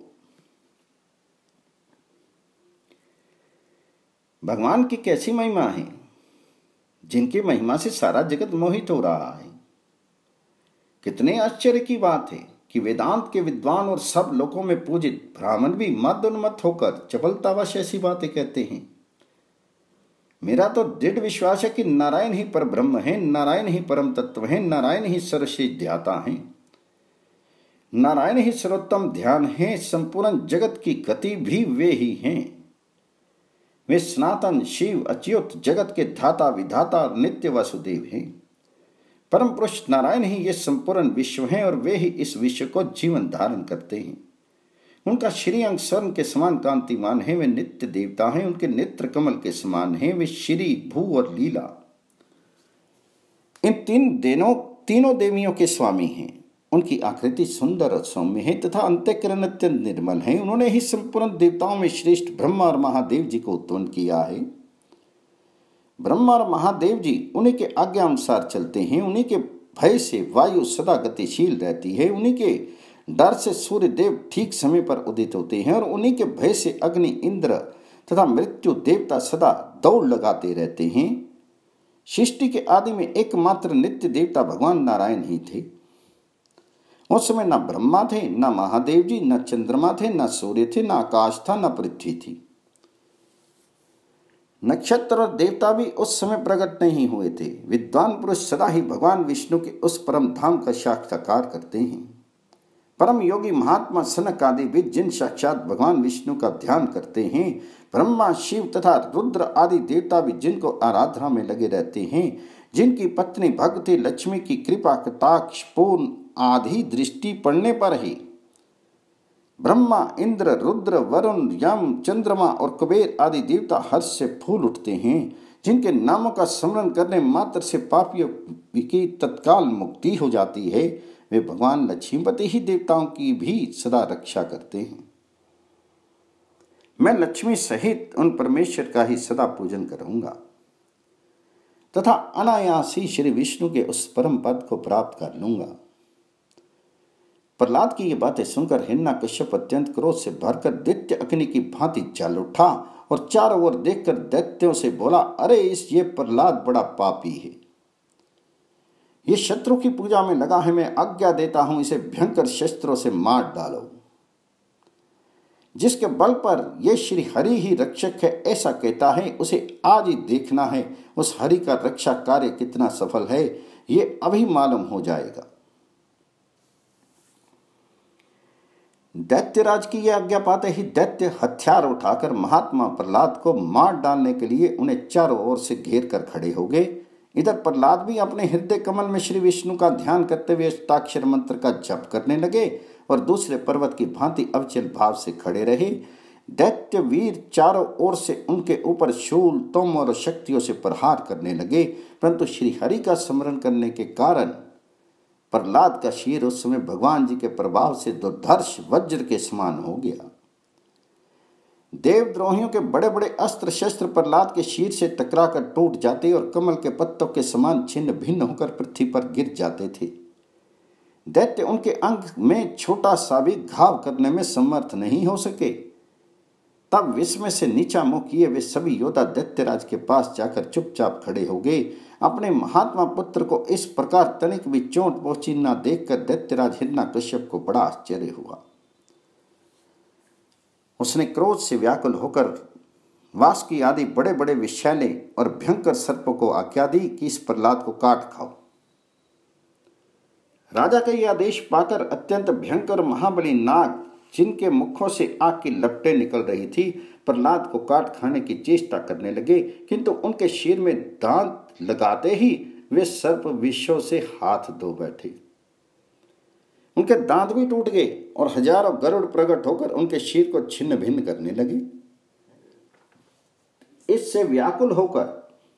भगवान की कैसी महिमा है, जिनकी महिमा से सारा जगत मोहित हो रहा है। कितने आश्चर्य की बात है कि वेदांत के विद्वान और सब लोकों में पूजित ब्राह्मण भी मदोन्मत्त होकर चपलतावश ऐसी बातें कहते हैं। मेरा तो दृढ़ विश्वास है कि नारायण ही पर ब्रह्म है, नारायण ही परम तत्व है, नारायण ही सर्वश्रेष्ठ ध्याता है, नारायण ही सर्वोत्तम ध्यान है। संपूर्ण जगत की गति भी वे ही हैं। वे सनातन शिव, अच्युत, जगत के धाता, विधाता और नित्य वासुदेव हैं। परम पुरुष नारायण ही ये संपूर्ण विश्व हैं और वे ही इस विश्व को जीवन धारण करते हैं। उनका श्रीअंग स्वर्ण के समान कांतिमान है। वे नित्य देवता हैं। उनके नेत्र कमल के समान हैं। वे श्री, भू और लीला, इन तीन देनों तीनों देवियों के स्वामी हैं। उनकी आकृति सुंदर और सौम्य है तथा अंतःकरण अत्यंत निर्मल है। उन्होंने ही संपूर्ण देवताओं में श्रेष्ठ ब्रह्मा और महादेव जी को उत्पन्न किया है। ब्रह्मा और महादेव जी उन्हीं के आज्ञा अनुसार चलते हैं। उन्हीं के भय से वायु सदा गतिशील रहती है। उन्हीं के डर से सूर्य देव ठीक समय पर उदित होते हैं और उन्हीं के भय से अग्नि, इंद्र तथा मृत्यु देवता सदा दौड़ लगाते रहते हैं। सृष्टि के आदि में एकमात्र नित्य देवता भगवान नारायण ही थे। उस समय न ब्रह्मा थे, न महादेव जी, न चंद्रमा थे, न सूर्य थे, न आकाश था, न पृथ्वी थी। नक्षत्र और देवता भी उस समय प्रकट नहीं हुए थे। विद्वान पुरुष सदा ही भगवान विष्णु के उस परम धाम का साक्षात्कार करते हैं। परम योगी महात्मा सनक आदि भी जिन साक्षात भगवान विष्णु का ध्यान करते हैं, ब्रह्मा, शिव तथा रुद्र आदि देवता भी जिनको आराधना में लगे रहते हैं, जिनकी पत्नी भगवती लक्ष्मी की कृपा कटाक्ष पूर्ण आधी दृष्टि पड़ने पर ही ब्रह्मा, इंद्र, रुद्र, वरुण, यम, चंद्रमा और कुबेर आदि देवता हर्ष से फूल उठते हैं, जिनके नामों का स्मरण करने मात्र से पापियों की तत्काल मुक्ति हो जाती है, वे भगवान लक्ष्मीपति ही देवताओं की भी सदा रक्षा करते हैं। मैं लक्ष्मी सहित उन परमेश्वर का ही सदा पूजन करूंगा तथा अनायास ही श्री विष्णु के उस परम पद को प्राप्त कर लूंगा। प्रहलाद की ये बातें सुनकर हिरण्यकश्यप अत्यंत क्रोध से भरकर दैत्य अग्नि की भांति जल उठा और चारों ओर देखकर दैत्यों से बोला, अरे इस ये प्रहलाद बड़ा पापी है, ये शत्रु की पूजा में लगा है। मैं आज्ञा देता हूं, इसे भयंकर शस्त्रों से मार डालो। जिसके बल पर ये श्री हरि ही रक्षक है ऐसा कहता है, उसे आज ही देखना है उस हरि का रक्षा कार्य कितना सफल है, ये अभी मालूम हो जाएगा। दैत्यराज की यह आज्ञा पाते ही दैत्य हथियार उठाकर महात्मा प्रहलाद को मार डालने के लिए उन्हें चारों ओर से घेर कर खड़े हो गए। इधर प्रहलाद भी अपने हृदय कमल में श्री विष्णु का ध्यान करते हुए अष्टाक्षर मंत्र का जप करने लगे और दूसरे पर्वत की भांति अविचल भाव से खड़े रहे। दैत्य वीर चारों ओर से उनके ऊपर शूल, तोम और शक्तियों से प्रहार करने लगे, परंतु श्री हरि का स्मरण करने के कारण प्रहलाद का शीर उस समय भगवान जी के प्रभाव से दुर्धर्ष वज्र के समान हो गया। देवद्रोहियों के बड़े बड़े अस्त्र शस्त्र प्रहलाद के शीर से टकराकर टूट जाते और कमल के पत्तों के समान छिन्न भिन्न होकर पृथ्वी पर गिर जाते थे। दैत्य उनके अंग में छोटा सा भी घाव करने में समर्थ नहीं हो सके। तब विस्मय से नीचा मुंह किए वे सभी योद्धा दैत्यराज के पास जाकर चुपचाप खड़े हो गए। अपने महात्मा पुत्र को इस प्रकार तनिक भी चोट पहुंची न देखकर दैत्यराज हिरण्यकश्यप को बड़ा आश्चर्य हुआ। उसने क्रोध से व्याकुल होकर वासुकी आदि बड़े बड़े विषैले और भयंकर सर्पों को आज्ञा दी कि इस प्रहलाद को काट खाओ। राजा का यह आदेश पाकर अत्यंत भयंकर महाबली नाग, जिनके मुखों से आग की लपटें निकल रही थी, प्रहलाद को काट खाने की चेष्टा करने लगे, किंतु उनके शीर में दांत लगाते ही वे सर्प विषों से हाथ धो बैठे। उनके दांत भी टूट गए और हजारों गरुड़ प्रकट होकर उनके शीर को छिन्न भिन्न करने लगे। इससे व्याकुल होकर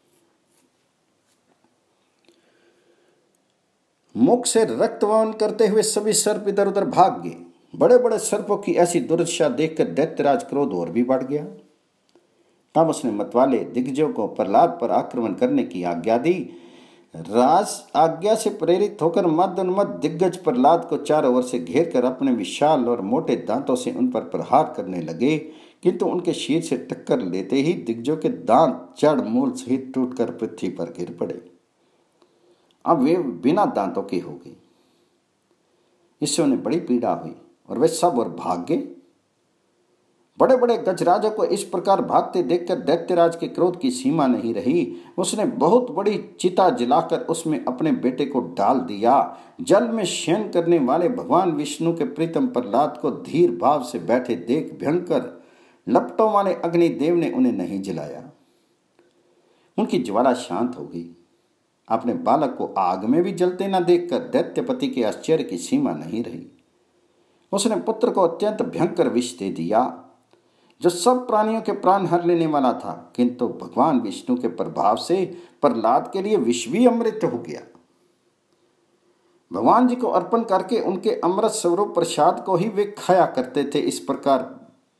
मुख से रक्त वहन करते हुए सभी सर्प इधर उधर भाग गए। बड़े बड़े सर्पों की ऐसी दुर्दशा देखकर दैत्यराज क्रोध और भी बढ़ गया। तब उसने मतवाले दिग्गजों को प्रहलाद पर आक्रमण करने की आज्ञा दी। राज आज्ञा से प्रेरित होकर मदोन्मत्त दिग्गज प्रहलाद को चारों ओर से घेर कर अपने विशाल और मोटे दांतों से उन पर प्रहार करने लगे, किंतु उनके शीर से टक्कर लेते ही दिग्गजों के दांत जड़ मूल सहित टूटकर पृथ्वी पर गिर पड़े। अब वे बिना दांतों के हो गए। इससे उन्हें बड़ी पीड़ा हुई और वे सब और भाग गए। बड़े बड़े गजराजों को इस प्रकार भागते देखकर दैत्यराज के क्रोध की सीमा नहीं रही। उसने बहुत बड़ी चिता जलाकर उसमें अपने बेटे को डाल दिया। जल में शयन करने वाले भगवान विष्णु के प्रीतम प्रहलाद को धीर भाव से बैठे देख भयंकर लपटों वाले अग्निदेव ने उन्हें नहीं जलाया। उनकी ज्वाला शांत हो गई। अपने बालक को आग में भी जलते न देखकर दैत्यपति के आश्चर्य की सीमा नहीं रही। उसने पुत्र को अत्यंत भयंकर विष दे दिया, जो सब प्राणियों के प्राण हर लेने वाला था, किंतु भगवान विष्णु के प्रभाव से प्रहलाद के लिए विष भी अमृत हो गया। भगवान जी को अर्पण करके उनके अमृत स्वरूप प्रसाद को ही वे खाया करते थे। इस प्रकार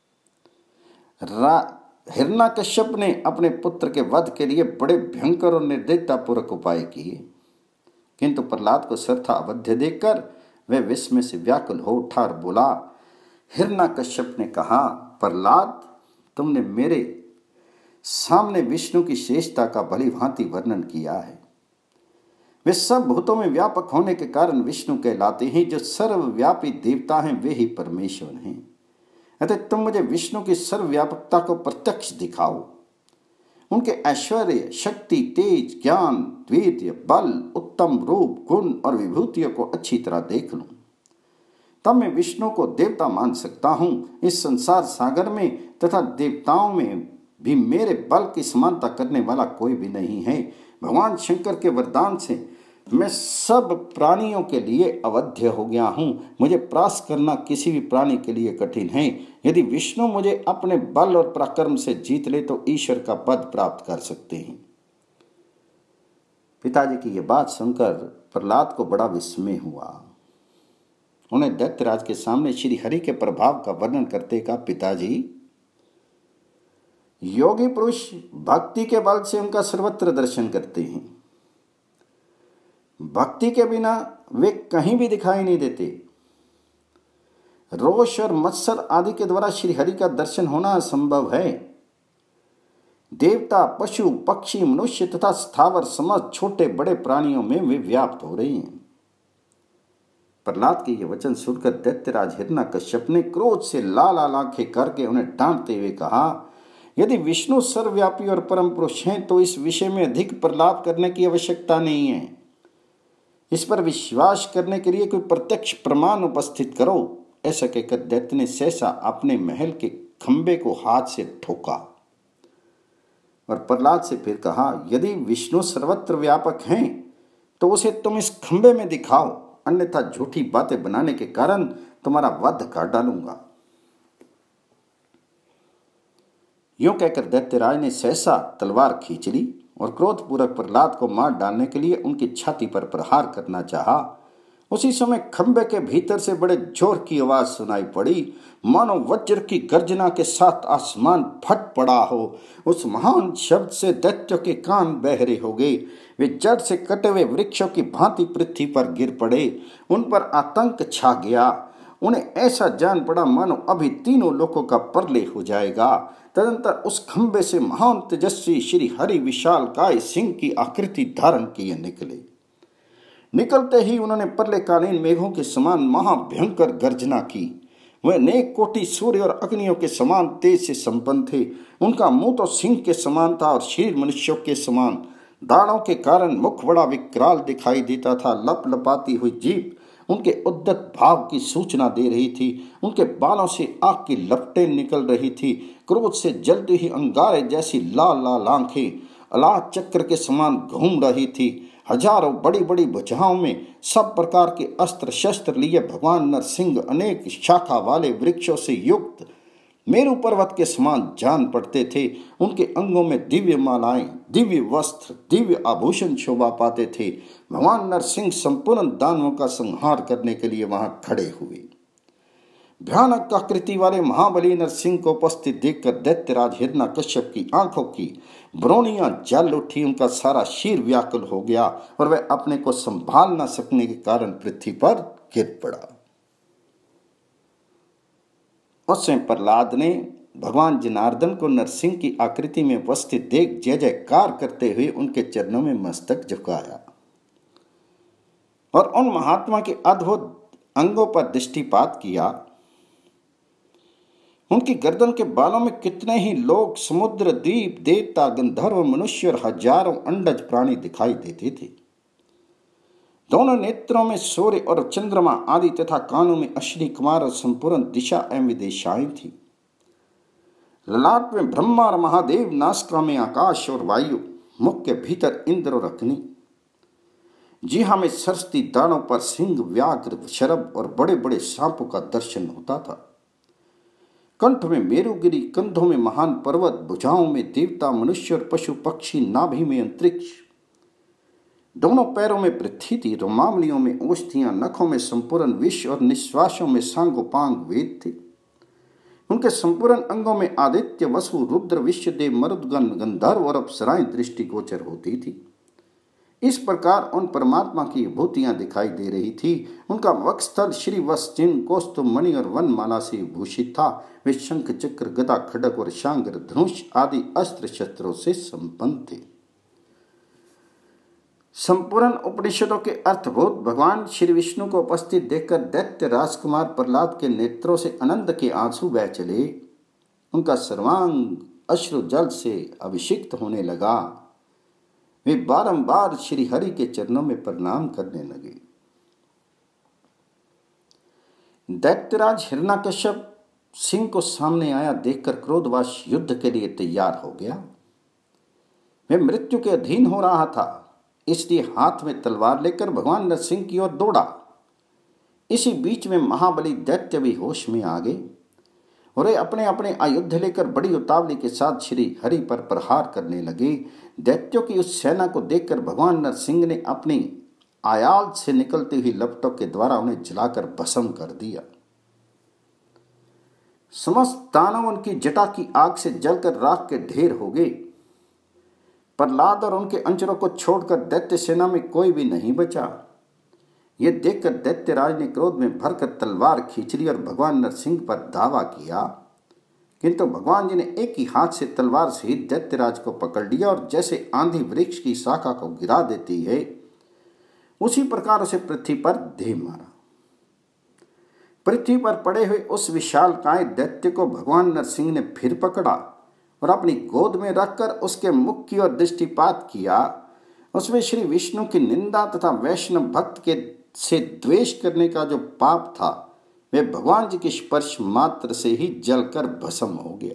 हिरण्यकश्यप ने अपने पुत्र के वध के लिए बड़े भयंकर और निर्दयतापूर्वक उपाय किए, किंतु प्रहलाद को सर्वथा अवध्य देखकर वह विस्मय से व्याकुल हो उठा और बोला। हिरण्यकश्यप ने कहा, प्रहलाद, तुमने मेरे सामने विष्णु की श्रेष्ठता का भली भांति वर्णन किया है। वे सब भूतों में व्यापक होने के कारण विष्णु कहलाते हैं। जो सर्वव्यापी देवता हैं वे ही परमेश्वर हैं। अतः तुम मुझे विष्णु की सर्वव्यापकता को प्रत्यक्ष दिखाओ। उनके ऐश्वर्य, शक्ति, तेज, ज्ञान, वीर्य, बल, उत्तम रूप, गुण और विभूतियों को अच्छी तरह देख लूं, तब मैं विष्णु को देवता मान सकता हूं। इस संसार सागर में तथा देवताओं में भी मेरे बल की समानता करने वाला कोई भी नहीं है। भगवान शंकर के वरदान से मैं सब प्राणियों के लिए अवध्य हो गया हूं। मुझे परास्त करना किसी भी प्राणी के लिए कठिन है। यदि विष्णु मुझे अपने बल और पराक्रम से जीत ले तो ईश्वर का पद प्राप्त कर सकते हैं। पिताजी की यह बात सुनकर प्रहलाद को बड़ा विस्मय हुआ। उन्हें दैत्यराज के सामने श्री हरि के प्रभाव का वर्णन करते कहा, पिताजी, योगी पुरुष भक्ति के बल से उनका सर्वत्र दर्शन करते हैं। भक्ति के बिना वे कहीं भी दिखाई नहीं देते। रोष और मत्सर आदि के द्वारा श्री हरि का दर्शन होना असंभव है। देवता, पशु, पक्षी, मनुष्य तथा स्थावर समस्त छोटे बड़े प्राणियों में वे व्याप्त हो रहे हैं। प्रहलाद के ये वचन सुनकर दैत्यराज हिरण्यकश्यप ने क्रोध से लाल लाल आंखें करके उन्हें डांटते हुए कहा, यदि विष्णु सर्वव्यापी और परम पुरुष हैं तो इस विषय में अधिक प्रलाप करने की आवश्यकता नहीं है। इस पर विश्वास करने के लिए कोई प्रत्यक्ष प्रमाण उपस्थित करो। ऐसा कहकर दैत्य ने सहसा अपने महल के खंबे को हाथ से ठोका और प्रहलाद से फिर कहा, यदि विष्णु सर्वत्र व्यापक हैं तो उसे तुम इस खंबे में दिखाओ, अन्यथा झूठी बातें बनाने के कारण तुम्हारा वध कर डालूंगा। यूं कहकर दैत्यराज ने सहसा तलवार खींच ली और क्रोधपूर्वक प्रहलाद को मार डालने के लिए उनकी छाती पर प्रहार करना चाहा। उसी समय खंबे के भीतर से बड़े जोर की आवाज सुनाई पड़ी, मानो वज्र की गर्जना के साथ आसमान फट पड़ा हो। उस महान शब्द से दैत्यों के कान बहरे हो गए। वे जड़ से कटे हुए वृक्षों की भांति पृथ्वी पर गिर पड़े। उन पर आतंक छा गया। उन्हें ऐसा जान पड़ा मानो अभी तीनों लोगों का प्रलय हो जाएगा। तदंतर उस खंबे से महान तेजस्वी श्री हरि विशाल काय सिंह की आकृति धारण किए निकले। निकलते ही उन्होंने प्रलयकालीन मेघों के समान महाभयंकर गर्जना की। वह अनेक कोटि सूर्य और अग्नियों के समान तेज से संपन्न थे। उनका मुंह तो सिंह के समान था और शरीर मनुष्यों के समान। दाढ़ों के कारण मुख बड़ा विकराल दिखाई देता था। लप लपाती हुई जीभ उनके उद्दत भाव की सूचना दे रही थी। उनके बालों से आग की लपटें निकल रही थी। क्रोध से जलती हुई अंगारे जैसी लाल लाल आंखें अलाह चक्र के समान घूम रही थी। हजारों बड़ी बड़ी भुजाओं में सब प्रकार के अस्त्र शस्त्र लिए भगवान नरसिंह अनेक शाखा वाले वृक्षों से युक्त मेरु पर्वत के समान जान पड़ते थे। उनके अंगों में दिव्य मालाएं, दिव्य वस्त्र, दिव्य आभूषण शोभा पाते थे। भगवान नरसिंह संपूर्ण दानवों का संहार करने के लिए वहां खड़े हुए। भयानक आकृति वाले महाबली नरसिंह को उपस्थित देखकर दैत्यराज हिरण्यकश्यप की आंखों की ब्रोनियां जल उठी। उनका सारा शीर व्याकुल हो गया और वह अपने को संभाल न सकने के कारण पृथ्वी पर गिर पड़ा। उस समय प्रहलाद ने भगवान जनार्दन को नरसिंह की आकृति में उपस्थित देख जय जयकार करते हुए उनके चरणों में मस्तक झुकाया और उन महात्मा के अद्भुत अंगों पर दृष्टिपात किया। उनकी गर्दन के बालों में कितने ही लोग, समुद्र, द्वीप, देवता, गंधर्व, मनुष्य और हजारों अंडज प्राणी दिखाई देते थे। दोनों नेत्रों में सूर्य और चंद्रमा आदि तथा कानों में अश्विनी कुमार और संपूर्ण दिशा एवं विदिशाएं थी। ललाट में ब्रह्मा और महादेव, नासिका में आकाश और वायु, मुख के भीतर इंद्र और अग्नि, जिहा में सरस्वती, दानों पर सिंह, व्याघ्र, शरभ और बड़े बड़े सांपों का दर्शन होता था। कंठ में मेरुगिरी, कंधों में महान पर्वत, भुजाओं में देवता, मनुष्य और पशु पक्षी, नाभि में अंतरिक्ष, दोनों पैरों में पृथ्वी थी, रोमावलियों में औषधियां, नखों में संपूर्ण विश्व और निश्वासों में सांगोपांग वेद थे। उनके संपूर्ण अंगों में आदित्य, वसु, रुद्र, विश्वदेव, मरुदगण, गंधर्व और अप्सराएं दृष्टिगोचर होती थी। इस प्रकार उन परमात्मा की विभूतियां दिखाई दे रही थी। उनका वक्षस्थल श्री वत्स चिन्ह, कौस्तुभ मणि और वनमाला से भूषित था। वे शंख, चक्र, गदा, खड्ग और शांगर, धनुष आदि अस्त्र शस्त्रों से संपन्न थे। संपूर्ण उपनिषदों के अर्थभूत भगवान श्री विष्णु को उपस्थित देखकर दैत्य राजकुमार प्रहलाद के नेत्रों से आनंद के आंसू बह चले। उनका सर्वांग अश्रु जल से अभिषिक्त होने लगा। वे बारंबार श्री हरि के चरणों में प्रणाम करने लगे। दैत्यराज हिरण्यकश्यप सिंह को सामने आया देखकर क्रोधवश युद्ध के लिए तैयार हो गया। वह मृत्यु के अधीन हो रहा था, इसलिए हाथ में तलवार लेकर भगवान नरसिंह की ओर दौड़ा। इसी बीच में महाबली दैत्य भी होश में आ गए और वे अपने अपने आयुध लेकर बड़ी उतावली के साथ श्री हरि पर प्रहार करने लगे। दैत्यों की उस सेना को देखकर भगवान नरसिंह ने अपनी आयाल से निकलती हुई लपटों के द्वारा उन्हें जलाकर भस्म कर दिया। समस्त दानव उनकी जटा की आग से जलकर राख के ढेर हो गए। प्रहलाद और उनके अंचरों को छोड़कर दैत्य सेना में कोई भी नहीं बचा। यह देखकर दैत्यराज ने क्रोध में भरकर तलवार खींच ली और भगवान नरसिंह पर दावा किया, किंतु भगवान जी ने एक ही हाथ से तलवार सहित दैत्यराज को पकड़ लिया और जैसे आंधी वृक्ष की शाखा को गिरा देती है उसी प्रकार उसे पृथ्वी पर दे मारा। पृथ्वी पर पड़े हुए उस विशालकाय दैत्य को भगवान नरसिंह ने फिर पकड़ा और अपनी गोद में रखकर उसके मुख की ओर दृष्टिपात किया। उसमें श्री विष्णु की निंदा तथा वैष्णव भक्त के से द्वेष करने का जो पाप था वे भगवान जी के स्पर्श मात्र से ही जलकर भस्म हो गया।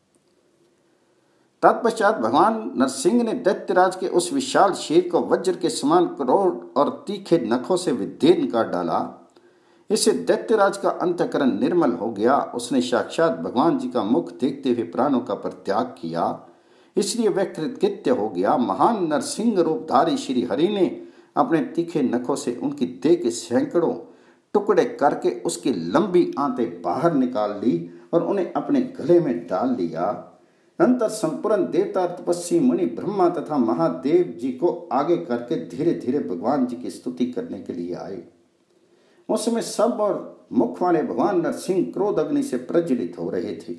तत्पश्चात भगवान नरसिंह ने दैत्यराज के उस विशाल शेर को वज्र के समान करोड़ और तीखे नखों से विदीर्ण कर डाला। इससे दैत्यराज का अंतःकरण निर्मल हो गया। उसने साक्षात भगवान जी का मुख देखते हुए प्राणों का परित्याग किया, इसलिए वह कृतकृत्य हो गया। महान नरसिंह रूपधारी श्री हरि ने अपने तीखे नखों से उनकी देह के सैकड़ों टुकड़े करके उसकी लंबी आंतें बाहर निकाल ली और उन्हें अपने गले में डाल लिया। अनंतर संपूर्ण देवता, तपस्वी, मुनि, ब्रह्मा तथा महादेव जी को आगे करके धीरे धीरे भगवान जी की स्तुति करने के लिए आए। उस समय सब और मुख वाले भगवान नरसिंह क्रोध अग्नि से प्रज्वलित हो रहे थे,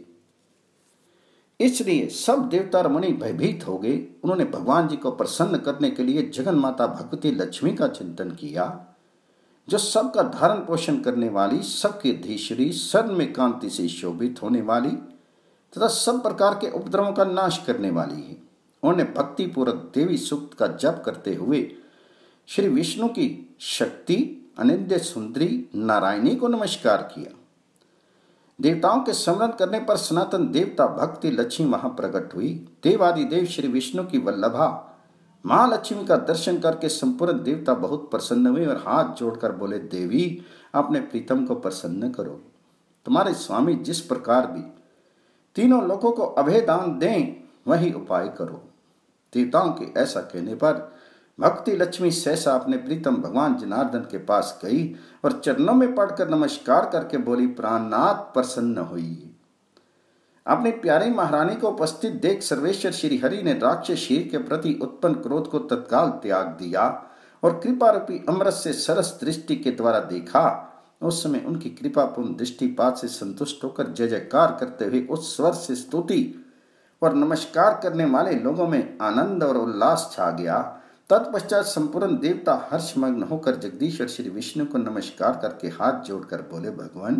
इसलिए सब देवता और मुनि भयभीत हो गए। उन्होंने भगवान जी को प्रसन्न करने के लिए जगन माता भगवती लक्ष्मी का चिंतन किया, जो सबका धारण पोषण करने वाली, सबकी धीश्वरी, स्वर्ण में कांति से शोभित होने वाली तथा सब प्रकार के उपद्रवों का नाश करने वाली है। उन्होंने भक्ति पूर्वक देवी सूक्त का जप करते हुए श्री विष्णु की शक्ति, अनिंद्य सुंदरी नारायणी को नमस्कार किया। देवताओं के स्मरण करने पर सनातन देवता भक्ति लक्ष्मी वहां प्रकट हुई। देवादिदेव श्री विष्णु की वल्लभा महालक्ष्मी का दर्शन करके संपूर्ण देवता बहुत प्रसन्न हुए और हाथ जोड़कर बोले, देवी अपने प्रीतम को प्रसन्न करो। तुम्हारे स्वामी जिस प्रकार भी तीनों लोगों को अभय दान दें, वही उपाय करो। देवताओं के ऐसा कहने पर भक्ति लक्ष्मी सहसा अपने प्रीतम भगवान जनार्दन के पास गई और चरणों में पड़कर नमस्कार करके बोली, प्राणनाथ प्रसन्न हुई। अपनी प्यारी महारानी को उपस्थित देख सर्वेश्वर श्री हरि ने राक्षस शीर के प्रति उत्पन्न क्रोध को तत्काल त्याग दिया और कृपा रूपी अमृत से सरस दृष्टि के द्वारा देखा। उस समय उनकी कृपापूर्ण दृष्टिपात से संतुष्ट होकर जय जयकार करते हुए उस स्वर से स्तुति और नमस्कार करने वाले लोगों में आनंद और उल्लास छा गया। तत्पश्चात संपूर्ण देवता हर्षमग्न होकर जगदीश्वर श्री विष्णु को नमस्कार करके हाथ जोड़कर बोले, भगवान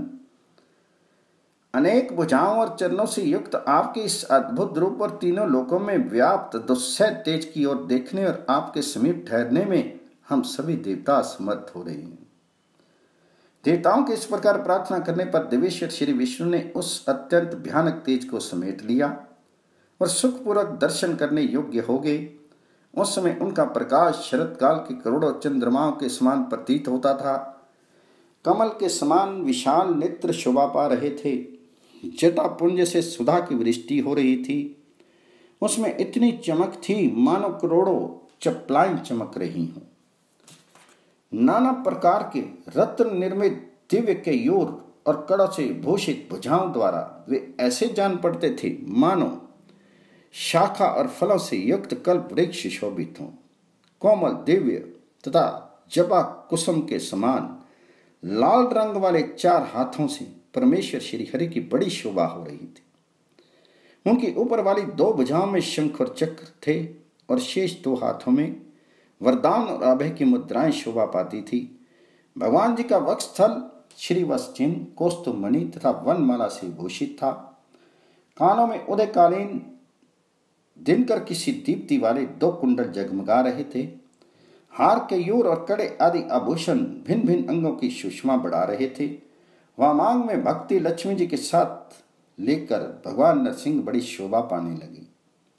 अनेक भुजाओं और चरणों से युक्त आपके इस अद्भुत रूप और तीनों लोकों में व्याप्त दुस्सह तेज की ओर देखने और आपके समीप ठहरने में हम सभी देवता असमर्थ हो रहे हैं। देवताओं के इस प्रकार प्रार्थना करने पर देवेश्वर श्री विष्णु ने उस अत्यंत भयानक तेज को समेट लिया और सुखपूर्वक दर्शन करने योग्य हो गए। उस समय उनका प्रकाश शरद काल के करोड़ों चंद्रमाओं के समान प्रतीत होता था। कमल के समान विशाल नेत्र शोभा पा रहे थे। जटापुंज से सुधा की वृष्टि हो रही थी। उसमें इतनी चमक थी मानो करोड़ों चपलाएं चमक रही हों। नाना प्रकार के रत्न निर्मित दिव्य केयूर और कड़ों से भूषित भुजाओं द्वारा वे ऐसे जान पड़ते थे मानो शाखा और फलों से युक्त कल्प वृक्ष शोभित हों। कोमल दिव्य तथा जबा कुसुम के समान लाल रंग वाले चार हाथों से परमेश्वर श्री हरि की बड़ी शोभा हो रही थी। उनकी ऊपर वाली दो भुजाओं में शंख और चक्र थे और शेष दो हाथों में वरदान और अभय की मुद्राएं शोभा पाती थी। भगवान जी का वक्षस्थल श्रीवत्स चिन्ह, कौस्तुभ मणि तथा वनमाला से भूषित था। कानों में उदयकालीन दिनकर किसी दीप्ति वाले दो कुंडल जगमगा रहे थे। हार, केयूर और कड़े आदि आभूषण भिन्न भिन्न अंगों की सुषमा बढ़ा रहे थे। वामांग में भक्ति लक्ष्मी जी के साथ लेकर भगवान नरसिंह बड़ी शोभा पाने लगी।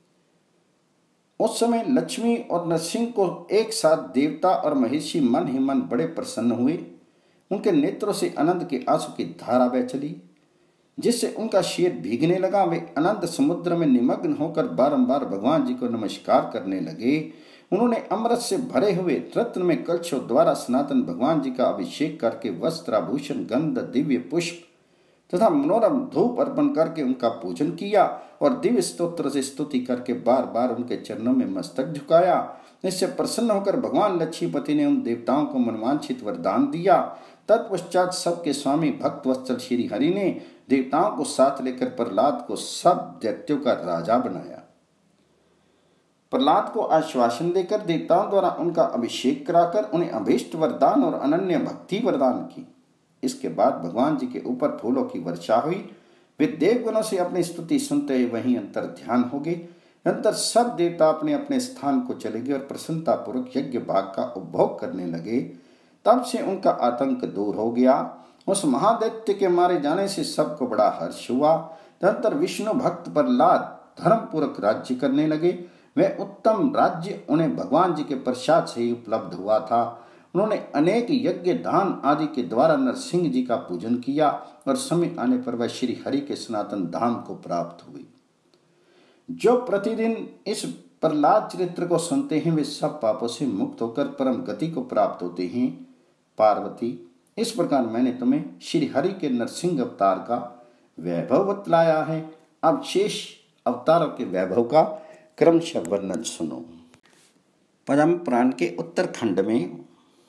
उस समय लक्ष्मी और नरसिंह को एक साथ देवता और महिषी मन ही मन बड़े प्रसन्न हुए। उनके नेत्रों से आनंद के आंसू की धारा बह चली, जिससे उनका शीर भीगने लगा। वे अनंत समुद्र में निमग्न होकर बारंबार भगवान जी को नमस्कार करने लगे। उन्होंने अमृत से भरे हुए रत्न में कलशों द्वारा सनातन भगवान जी का अभिषेक करके वस्त्राभूषण, गंध, दिव्य पुष्प तथा मनोरम धूप अर्पण करके उनका पूजन किया और दिव्य स्तोत्र से स्तुति करके बार बार उनके चरणों में मस्तक झुकाया। इससे प्रसन्न होकर भगवान लक्ष्मीपति ने उन देवताओं को मनवांछित वरदान दिया। तत्पश्चात सबके स्वामी भक्त वत्सल श्री हरि ने देवताओं को साथ लेकर प्रहलाद को सब दैत्यों का राजा बनाया। प्रहलाद को आश्वासन देकर देवताओं द्वारा उनका अभिषेक कराकर उन्हें अभीष्ट वरदान और अनन्य भक्ति वरदान की। इसके बाद भगवान जी के ऊपर फूलों की वर्षा हुई। वे देवगणों से अपनी स्तुति सुनते हुए वहीं अंतर ध्यान हो गए। अंतर सब देवता अपने अपने स्थान को चले गए और प्रसन्नता पूर्वक यज्ञ भाग का उपभोग करने लगे। तब से उनका आतंक दूर हो गया। उस महादैत्य के मारे जाने से सबको बड़ा हर्ष हुआ। तदंतर विष्णु भक्त प्रहलाद धर्म पूर्वक राज्य करने लगे। वह उत्तम राज्य उन्हें भगवान जी के प्रसाद से ही उपलब्ध हुआ था। उन्होंने अनेक यज्ञ दान आदि के द्वारा नरसिंह जी का पूजन किया और समय आने पर वह श्री हरि के सनातन धाम को प्राप्त हुई। जो प्रतिदिन इस प्रहलाद चरित्र को सुनते हैं वे सब पापों से मुक्त होकर परम गति को प्राप्त होते हैं। पार्वती, इस प्रकार मैंने तुम्हें श्री हरि के नरसिंह अवतार का वैभव बतलाया है। अब शेष अवतारों के वैभव का क्रमशः वर्णन सुनो। पद्म पुराण के उत्तरखंड में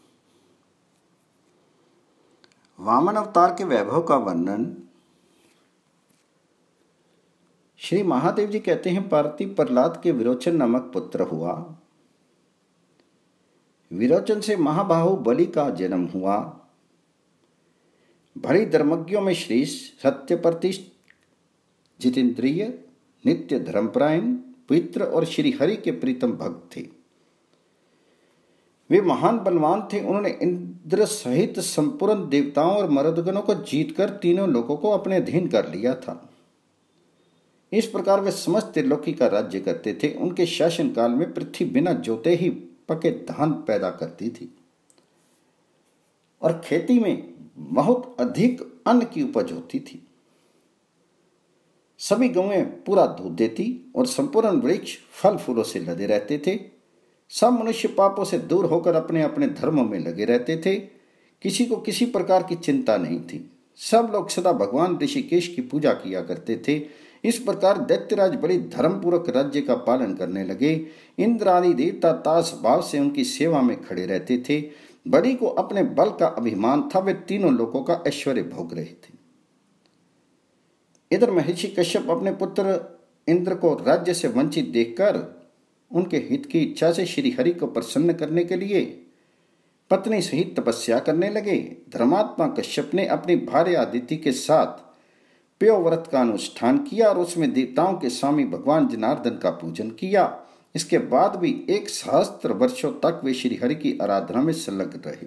वामन अवतार के वैभव का वर्णन श्री महादेव जी कहते हैं, पार्वती प्रहलाद के विरोचन नामक पुत्र हुआ। विरोचन से महाबाहु बलि का जन्म हुआ। भरी धर्मज्ञों में श्री सत्यप्रतिष्ठ, जितेंद्रिय, नित्य धर्मपरायण, पवित्र और श्री हरि के प्रीतम भक्त थे। वे महान बलवान थे। उन्होंने इंद्र सहित संपूर्ण देवताओं और मरुदगणों को जीतकर तीनों लोकों को अपने अधीन कर लिया था। इस प्रकार वे समस्त त्रिलोकी का राज्य करते थे। उनके शासन काल में पृथ्वी बिना जोते ही पके धान पैदा करती थी और खेती में बहुत अधिक अन्न की उपज होती थी। सभी गौएं पूरा दूध देती और संपूर्ण वृक्ष फल फूलों से लदे रहते थे। सब मनुष्य पापों से दूर होकर अपने अपने धर्मों में लगे रहते थे। किसी को किसी प्रकार की चिंता नहीं थी। सब लोग सदा भगवान ऋषिकेश की पूजा किया करते थे। इस प्रकार दैत्यराज बड़ी धर्मपूर्वक राज्य का पालन करने लगे। इंद्र आदि देवता तास भाव से उनकी सेवा में खड़े रहते थे। बलि को अपने बल का अभिमान था। वे तीनों लोकों का ऐश्वर्य भोग रहे थे। इधर महर्षि कश्यप अपने पुत्र इंद्र को राज्य से वंचित देखकर उनके हित की इच्छा से श्री हरि को प्रसन्न करने के लिए पत्नी सहित तपस्या करने लगे। धर्मात्मा कश्यप ने अपनी भार्या अदिति के साथ प्यो व्रत का अनुष्ठान किया और उसमें देवताओं के स्वामी भगवान जनार्दन का पूजन किया। इसके बाद भी एक सहस्त्र वर्षों तक वे श्री हरि की आराधना में संलग्न रहे।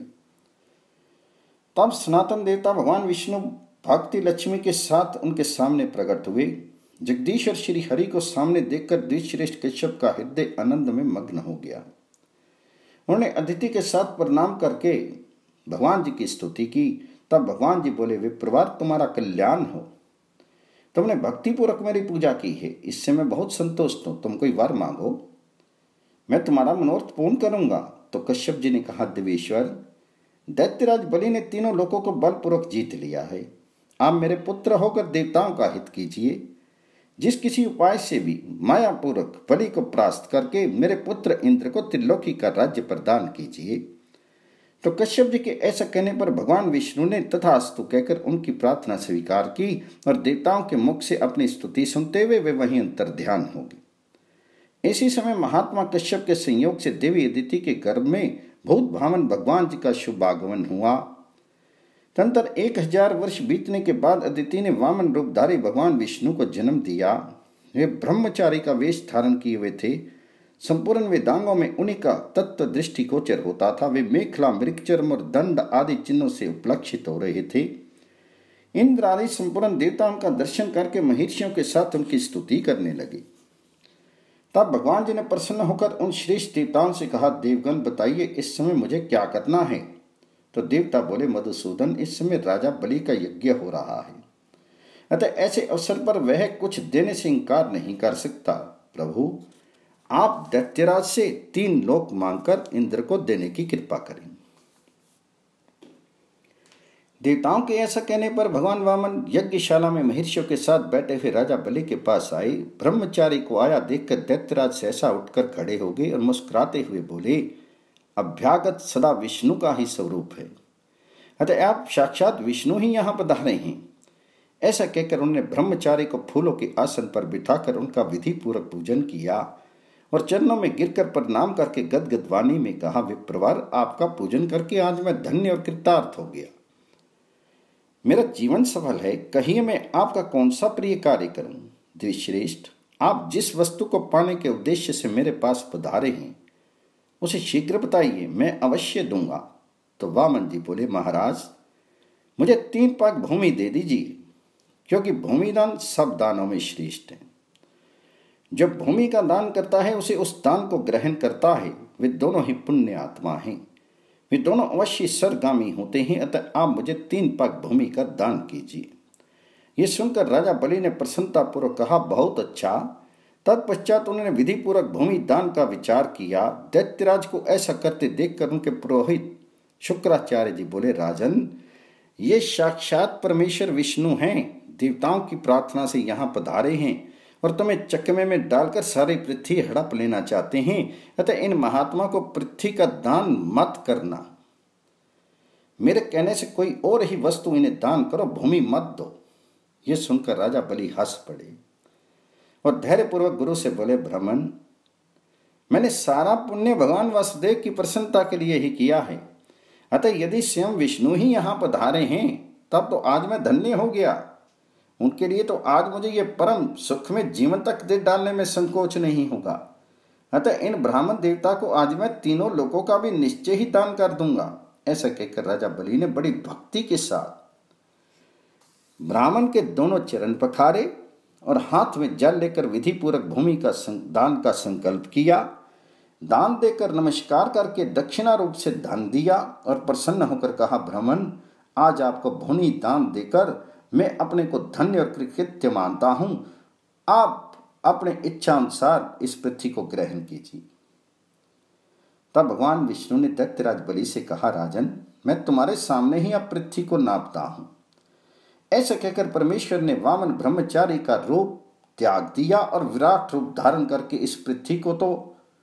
तब सनातन देवता भगवान विष्णु भक्ति लक्ष्मी के साथ उनके सामने प्रकट हुए। जगदीश्वर श्री हरि को सामने देखकर द्विजश्रेष्ठ कश्यप का हृदय आनंद में मग्न हो गया। उन्होंने अदिति के साथ प्रणाम करके भगवान जी की स्तुति की। तब भगवान जी बोले, विप्रवर, तुम्हारा कल्याण हो। तुमने भक्तिपूर्वक मेरी पूजा की है, इससे मैं बहुत संतुष्ट हूं। तुम कोई वर मांगो, मैं तुम्हारा मनोरथ पूर्ण करूंगा। तो कश्यप जी ने कहा, देवेश्वर, दैत्यराज बलि ने तीनों लोकों को बलपूर्वक जीत लिया है। आप मेरे पुत्र होकर देवताओं का हित कीजिए। जिस किसी उपाय से भी मायापूर्वक बलि को परास्त करके मेरे पुत्र इंद्र को त्रिलोकी का राज्य प्रदान कीजिए। तो कश्यप जी के ऐसा कहने पर भगवान विष्णु ने तथास्तु कहकर उनकी प्रार्थना स्वीकार की और देवताओं के मुख से अपनी स्तुति सुनते हुए वे वहीं अंतर्ध्यान हो गए। इसी समय महात्मा कश्यप के संयोग से देवी अदिति के गर्भ में भूत भावन भगवान जी का शुभ आगमन हुआ। तंत्र एक हजार वर्ष बीतने के बाद अदिति ने वामन रूपधारी भगवान विष्णु को जन्म दिया। वे ब्रह्मचारी का वेश धारण किए हुए थे। संपूर्ण वेदांगों में उन्हीं का तत्व दृष्टि गोचर होता था। वे मेखला, मृगचर्म और दंड आदि चिन्हों से उपलक्षित हो रहे थे। इंद्र आदि संपूर्ण देवताओं का दर्शन करके महर्षियों के साथ उनकी स्तुति करने लगे। तब भगवान जी ने प्रसन्न होकर उन श्रेष्ठ देवताओं से कहा, देवगण, बताइए इस समय मुझे क्या करना है। तो देवता बोले, मधुसूदन, इस समय राजा बलि का यज्ञ हो रहा है, अतः ऐसे अवसर पर वह कुछ देने से इंकार नहीं कर सकता। प्रभु, आप दैत्यराज से तीन लोक मांगकर इंद्र को देने की कृपा करें। देवताओं के ऐसा कहने पर भगवान वामन यज्ञशाला में महर्षियों के साथ बैठे हुए राजा बलि के पास आए। ब्रह्मचारी को आया देखकर दैत्यराज सहसा उठकर खड़े हो गए और मुस्कुराते हुए बोले, अभ्यागत सदा विष्णु का ही स्वरूप है, अतः आप साक्षात विष्णु ही यहाँ पधारे हैं। ऐसा कहकर उन्होंने ब्रह्मचारी को फूलों के आसन पर बिठाकर उनका विधि पूर्वक पूजन किया और चरणों में गिरकर प्रणाम करके गदगद वाणी में कहा, विप्रवर, आपका पूजन करके आज मैं धन्य और कृतार्थ हो गया। मेरा जीवन सफल है। कहिए मैं आपका कौन सा प्रिय कार्य करूं। द्विश्रेष्ठ, आप जिस वस्तु को पाने के उद्देश्य से मेरे पास पधारे हैं उसे शीघ्र बताइए, मैं अवश्य दूंगा। तो वामन जी बोले, महाराज, मुझे तीन पाक भूमि दे दीजिए, क्योंकि भूमिदान सब दानों में श्रेष्ठ है। जो भूमि का दान करता है उसे उस दान को ग्रहण करता है। वे दोनों ही पुण्य आत्मा हैं। वे दोनों अवश्य सरगामी होते हैं, अतः आप मुझे तीन पाक भूमि का दान कीजिए। ये सुनकर राजा बलि ने प्रसन्नतापूर्वक कहा, बहुत अच्छा, तत्पश्चात उन्होंने विधि पूर्वक भूमि दान का विचार किया। दैत्यराज को ऐसा करते देखकर उनके पुरोहित शुक्राचार्य जी बोले, राजन, ये साक्षात परमेश्वर विष्णु हैं, देवताओं की प्रार्थना से यहाँ पधारे हैं और तुम्हें चकमे में डालकर सारी पृथ्वी हड़प लेना चाहते हैं। अतः इन महात्मा को पृथ्वी का दान मत करना। मेरे कहने से कोई और ही वस्तु इन्हें दान करो, भूमि मत दो। ये सुनकर राजा बलि हंस पड़े और धैर्यपूर्वक गुरु से बोले, ब्राह्मण, मैंने सारा पुण्य भगवान वासुदेव की प्रसन्नता के लिए ही किया है। अतः यदि स्वयं विष्णु ही यहाँ पधारे हैं तब तो आज मैं धन्य हो गया। उनके लिए तो आज मुझे ये परम सुख में जीवन तक दे डालने में संकोच नहीं होगा। अतः इन ब्राह्मण देवता को आज मैं तीनों लोगों का भी निश्चय ही दान कर दूंगा। ऐसा कहकर राजा बलि ने बड़ी भक्ति के साथ ब्राह्मण के दोनों चरण पखारे और हाथ में जल लेकर विधि पूर्वक भूमि का दान का संकल्प किया। दान देकर नमस्कार करके दक्षिणा रूप से धन दिया और प्रसन्न होकर कहा, ब्राह्मण, आज आपको भूमि दान देकर मैं अपने को धन्य और कृतज्ञ मानता हूं। आप अपने इच्छा अनुसार इस पृथ्वी को ग्रहण कीजिए। तब भगवान विष्णु ने दैत्यराज बलि से कहा, राजन, मैं तुम्हारे सामने ही अब पृथ्वी को नापता हूं। ऐसा कहकर परमेश्वर ने वामन ब्रह्मचारी का रूप त्याग दिया और विराट रूप धारण करके इस पृथ्वी को तो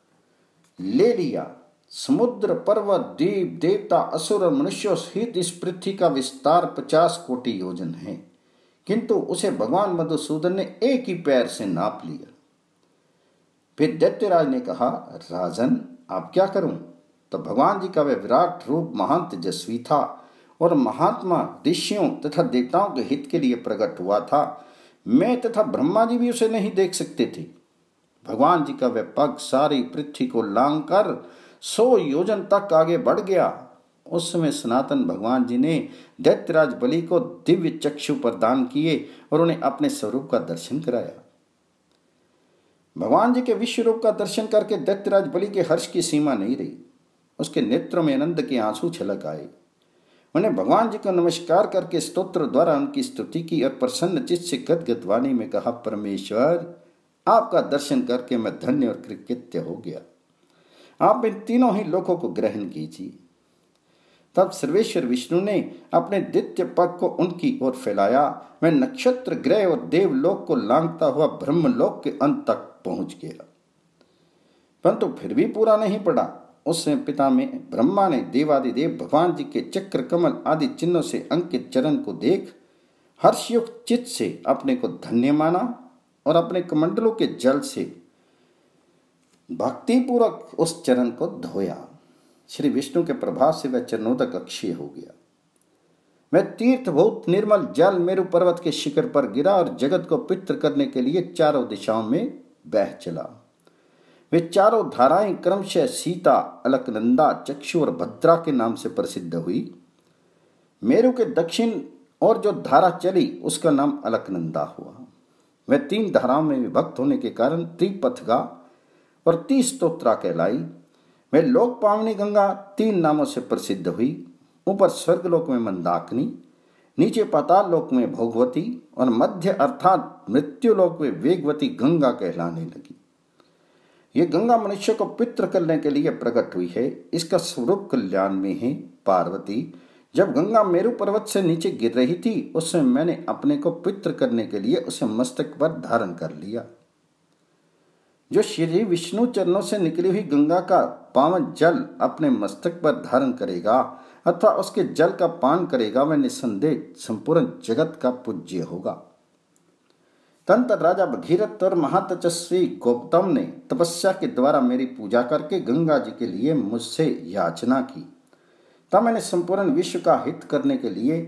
ले लिया। समुद्र, पर्वत, द्वीप, देवता, असुर और मनुष्यों सहित इस पृथ्वी का विस्तार पचास कोटि योजन है, किंतु उसे भगवान मधुसूदन ने एक ही पैर से नाप लिया। फिर दैत्यराज ने कहा, राजन, आप क्या करूं? तो भगवान जी का वह विराट रूप महान तेजस्वी था और महात्मा ऋषियों तथा देवताओं के हित के लिए प्रकट हुआ था। मैं तथा ब्रह्मा जी भी उसे नहीं देख सकते थे। भगवान जी का वह पग सारी पृथ्वी को लांग कर सौ योजन तक आगे बढ़ गया। उस समय सनातन भगवान जी ने दैत्यराज बलि को दिव्य चक्षु प्रदान किए और उन्हें अपने स्वरूप का दर्शन कराया। भगवान जी के विश्व रूप का दर्शन करके दैत्यराज बलि के हर्ष की सीमा नहीं रही। उसके नेत्रों में आनंद के आंसू छलक आए। उन्हें भगवान जी को नमस्कार करके स्तोत्र द्वारा उनकी स्तुति की और प्रसन्न चित्त से गदगद वाणी में कहा, परमेश्वर, आपका दर्शन करके मैं धन्य और कृतज्ञ हो गया। आप इन तीनों ही लोकों को ग्रहण कीजिए। तब सर्वेश्वर विष्णु ने अपने द्वितीय पग को उनकी ओर फैलाया। मैं नक्षत्र, ग्रह और देवलोक को लांघता हुआ ब्रह्मलोक के अंत तक पहुंच गया, परंतु फिर भी पूरा नहीं पड़ा। उस समय पिता में ब्रह्मा ने देवादिदेव भगवान जी के चक्र, कमल आदि चिन्हों से अंकित चरण को देख हर्षयुक्त चित्त से अपने को धन्य माना और अपने कमंडलों के जल से भक्ति पूर्वक उस चरण को धोया। श्री विष्णु के प्रभाव से वह चरणोदक अक्षय हो गया। वह तीर्थभूत निर्मल जल मेरु पर्वत के शिखर पर गिरा और जगत को पवित्र करने के लिए चारों दिशाओं में बह चला। वे चारों धाराएं क्रमशः सीता, अलकनंदा, चक्षु और भद्रा के नाम से प्रसिद्ध हुई। मेरु के दक्षिण और जो धारा चली उसका नाम अलकनंदा हुआ। वह तीन धाराओं में विभक्त होने के कारण त्रिपथगा और त्रिस्तोत्रा कहलाई। वह लोक पावनी गंगा तीन नामों से प्रसिद्ध हुई। ऊपर स्वर्गलोक में मंदाकिनी, नीचे पाताल लोक में भोगवती और मध्य अर्थात मृत्युलोक में वेगवती गंगा कहलाने लगी। ये गंगा मनुष्य को पवित्र करने के लिए प्रकट हुई है। इसका स्वरूप कल्याण में है। पार्वती, जब गंगा मेरु पर्वत से नीचे गिर रही थी उस समय मैंने अपने को पवित्र करने के लिए उसे मस्तक पर धारण कर लिया। जो श्री विष्णु चरणों से निकली हुई गंगा का पावन जल अपने मस्तक पर धारण करेगा अथवा उसके जल का पान करेगा, वह निसंदेह संपूर्ण जगत का पूज्य होगा। तंत्र राजा भगीरथ और महातपस्वी गौतम ने तपस्या के द्वारा मेरी पूजा करके गंगा जी के लिए मुझसे याचना की। तब मैंने संपूर्ण विश्व का हित करने के लिए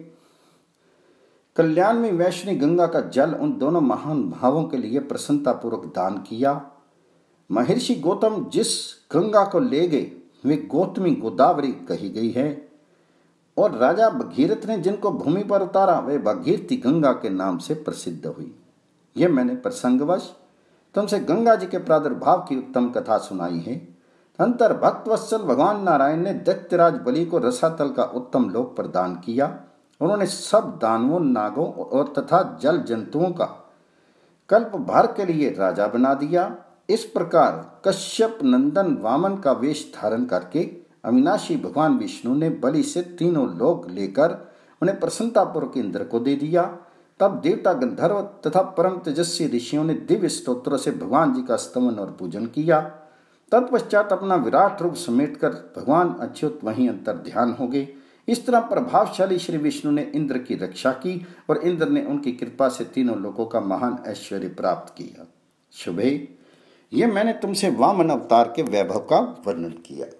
कल्याण में वैष्णवी गंगा का जल उन दोनों महान भावों के लिए प्रसन्नता पूर्वक दान किया। महर्षि गौतम जिस गंगा को ले गए वे गौतमी गोदावरी कही गई है और राजा भगीरथ ने जिनको भूमि पर उतारा वे भगीरथी गंगा के नाम से प्रसिद्ध हुई। यह मैंने प्रसंगवश तुमसे गंगा जी के प्रादुर्भाव की उत्तम कथा सुनाई है। अंतर भक्तवत्सल भगवान नारायण ने दैत्यराज बलि को रसातल का उत्तम लोक प्रदान किया। उन्होंने सब दानवों, नागों और तथा जल जंतुओं का कल्प भर के लिए राजा बना दिया। इस प्रकार कश्यप नंदन वामन का वेश धारण करके अविनाशी भगवान विष्णु ने बलि से तीनों लोक लेकर उन्हें प्रसन्नतापूर्वक इंद्र को दे दिया। तब देवता गंधर्व तथा परम तेजस्वी ऋषियों ने दिव्य स्तोत्रों से भगवान जी का स्तमन और पूजन किया। तत्पश्चात अपना विराट रूप समेटकर भगवान अच्युत वहीं अंतर ध्यान हो गए। इस तरह प्रभावशाली श्री विष्णु ने इंद्र की रक्षा की और इंद्र ने उनकी कृपा से तीनों लोगों का महान ऐश्वर्य प्राप्त किया। शुभे, ये मैंने तुमसे वामन अवतार के वैभव का वर्णन किया।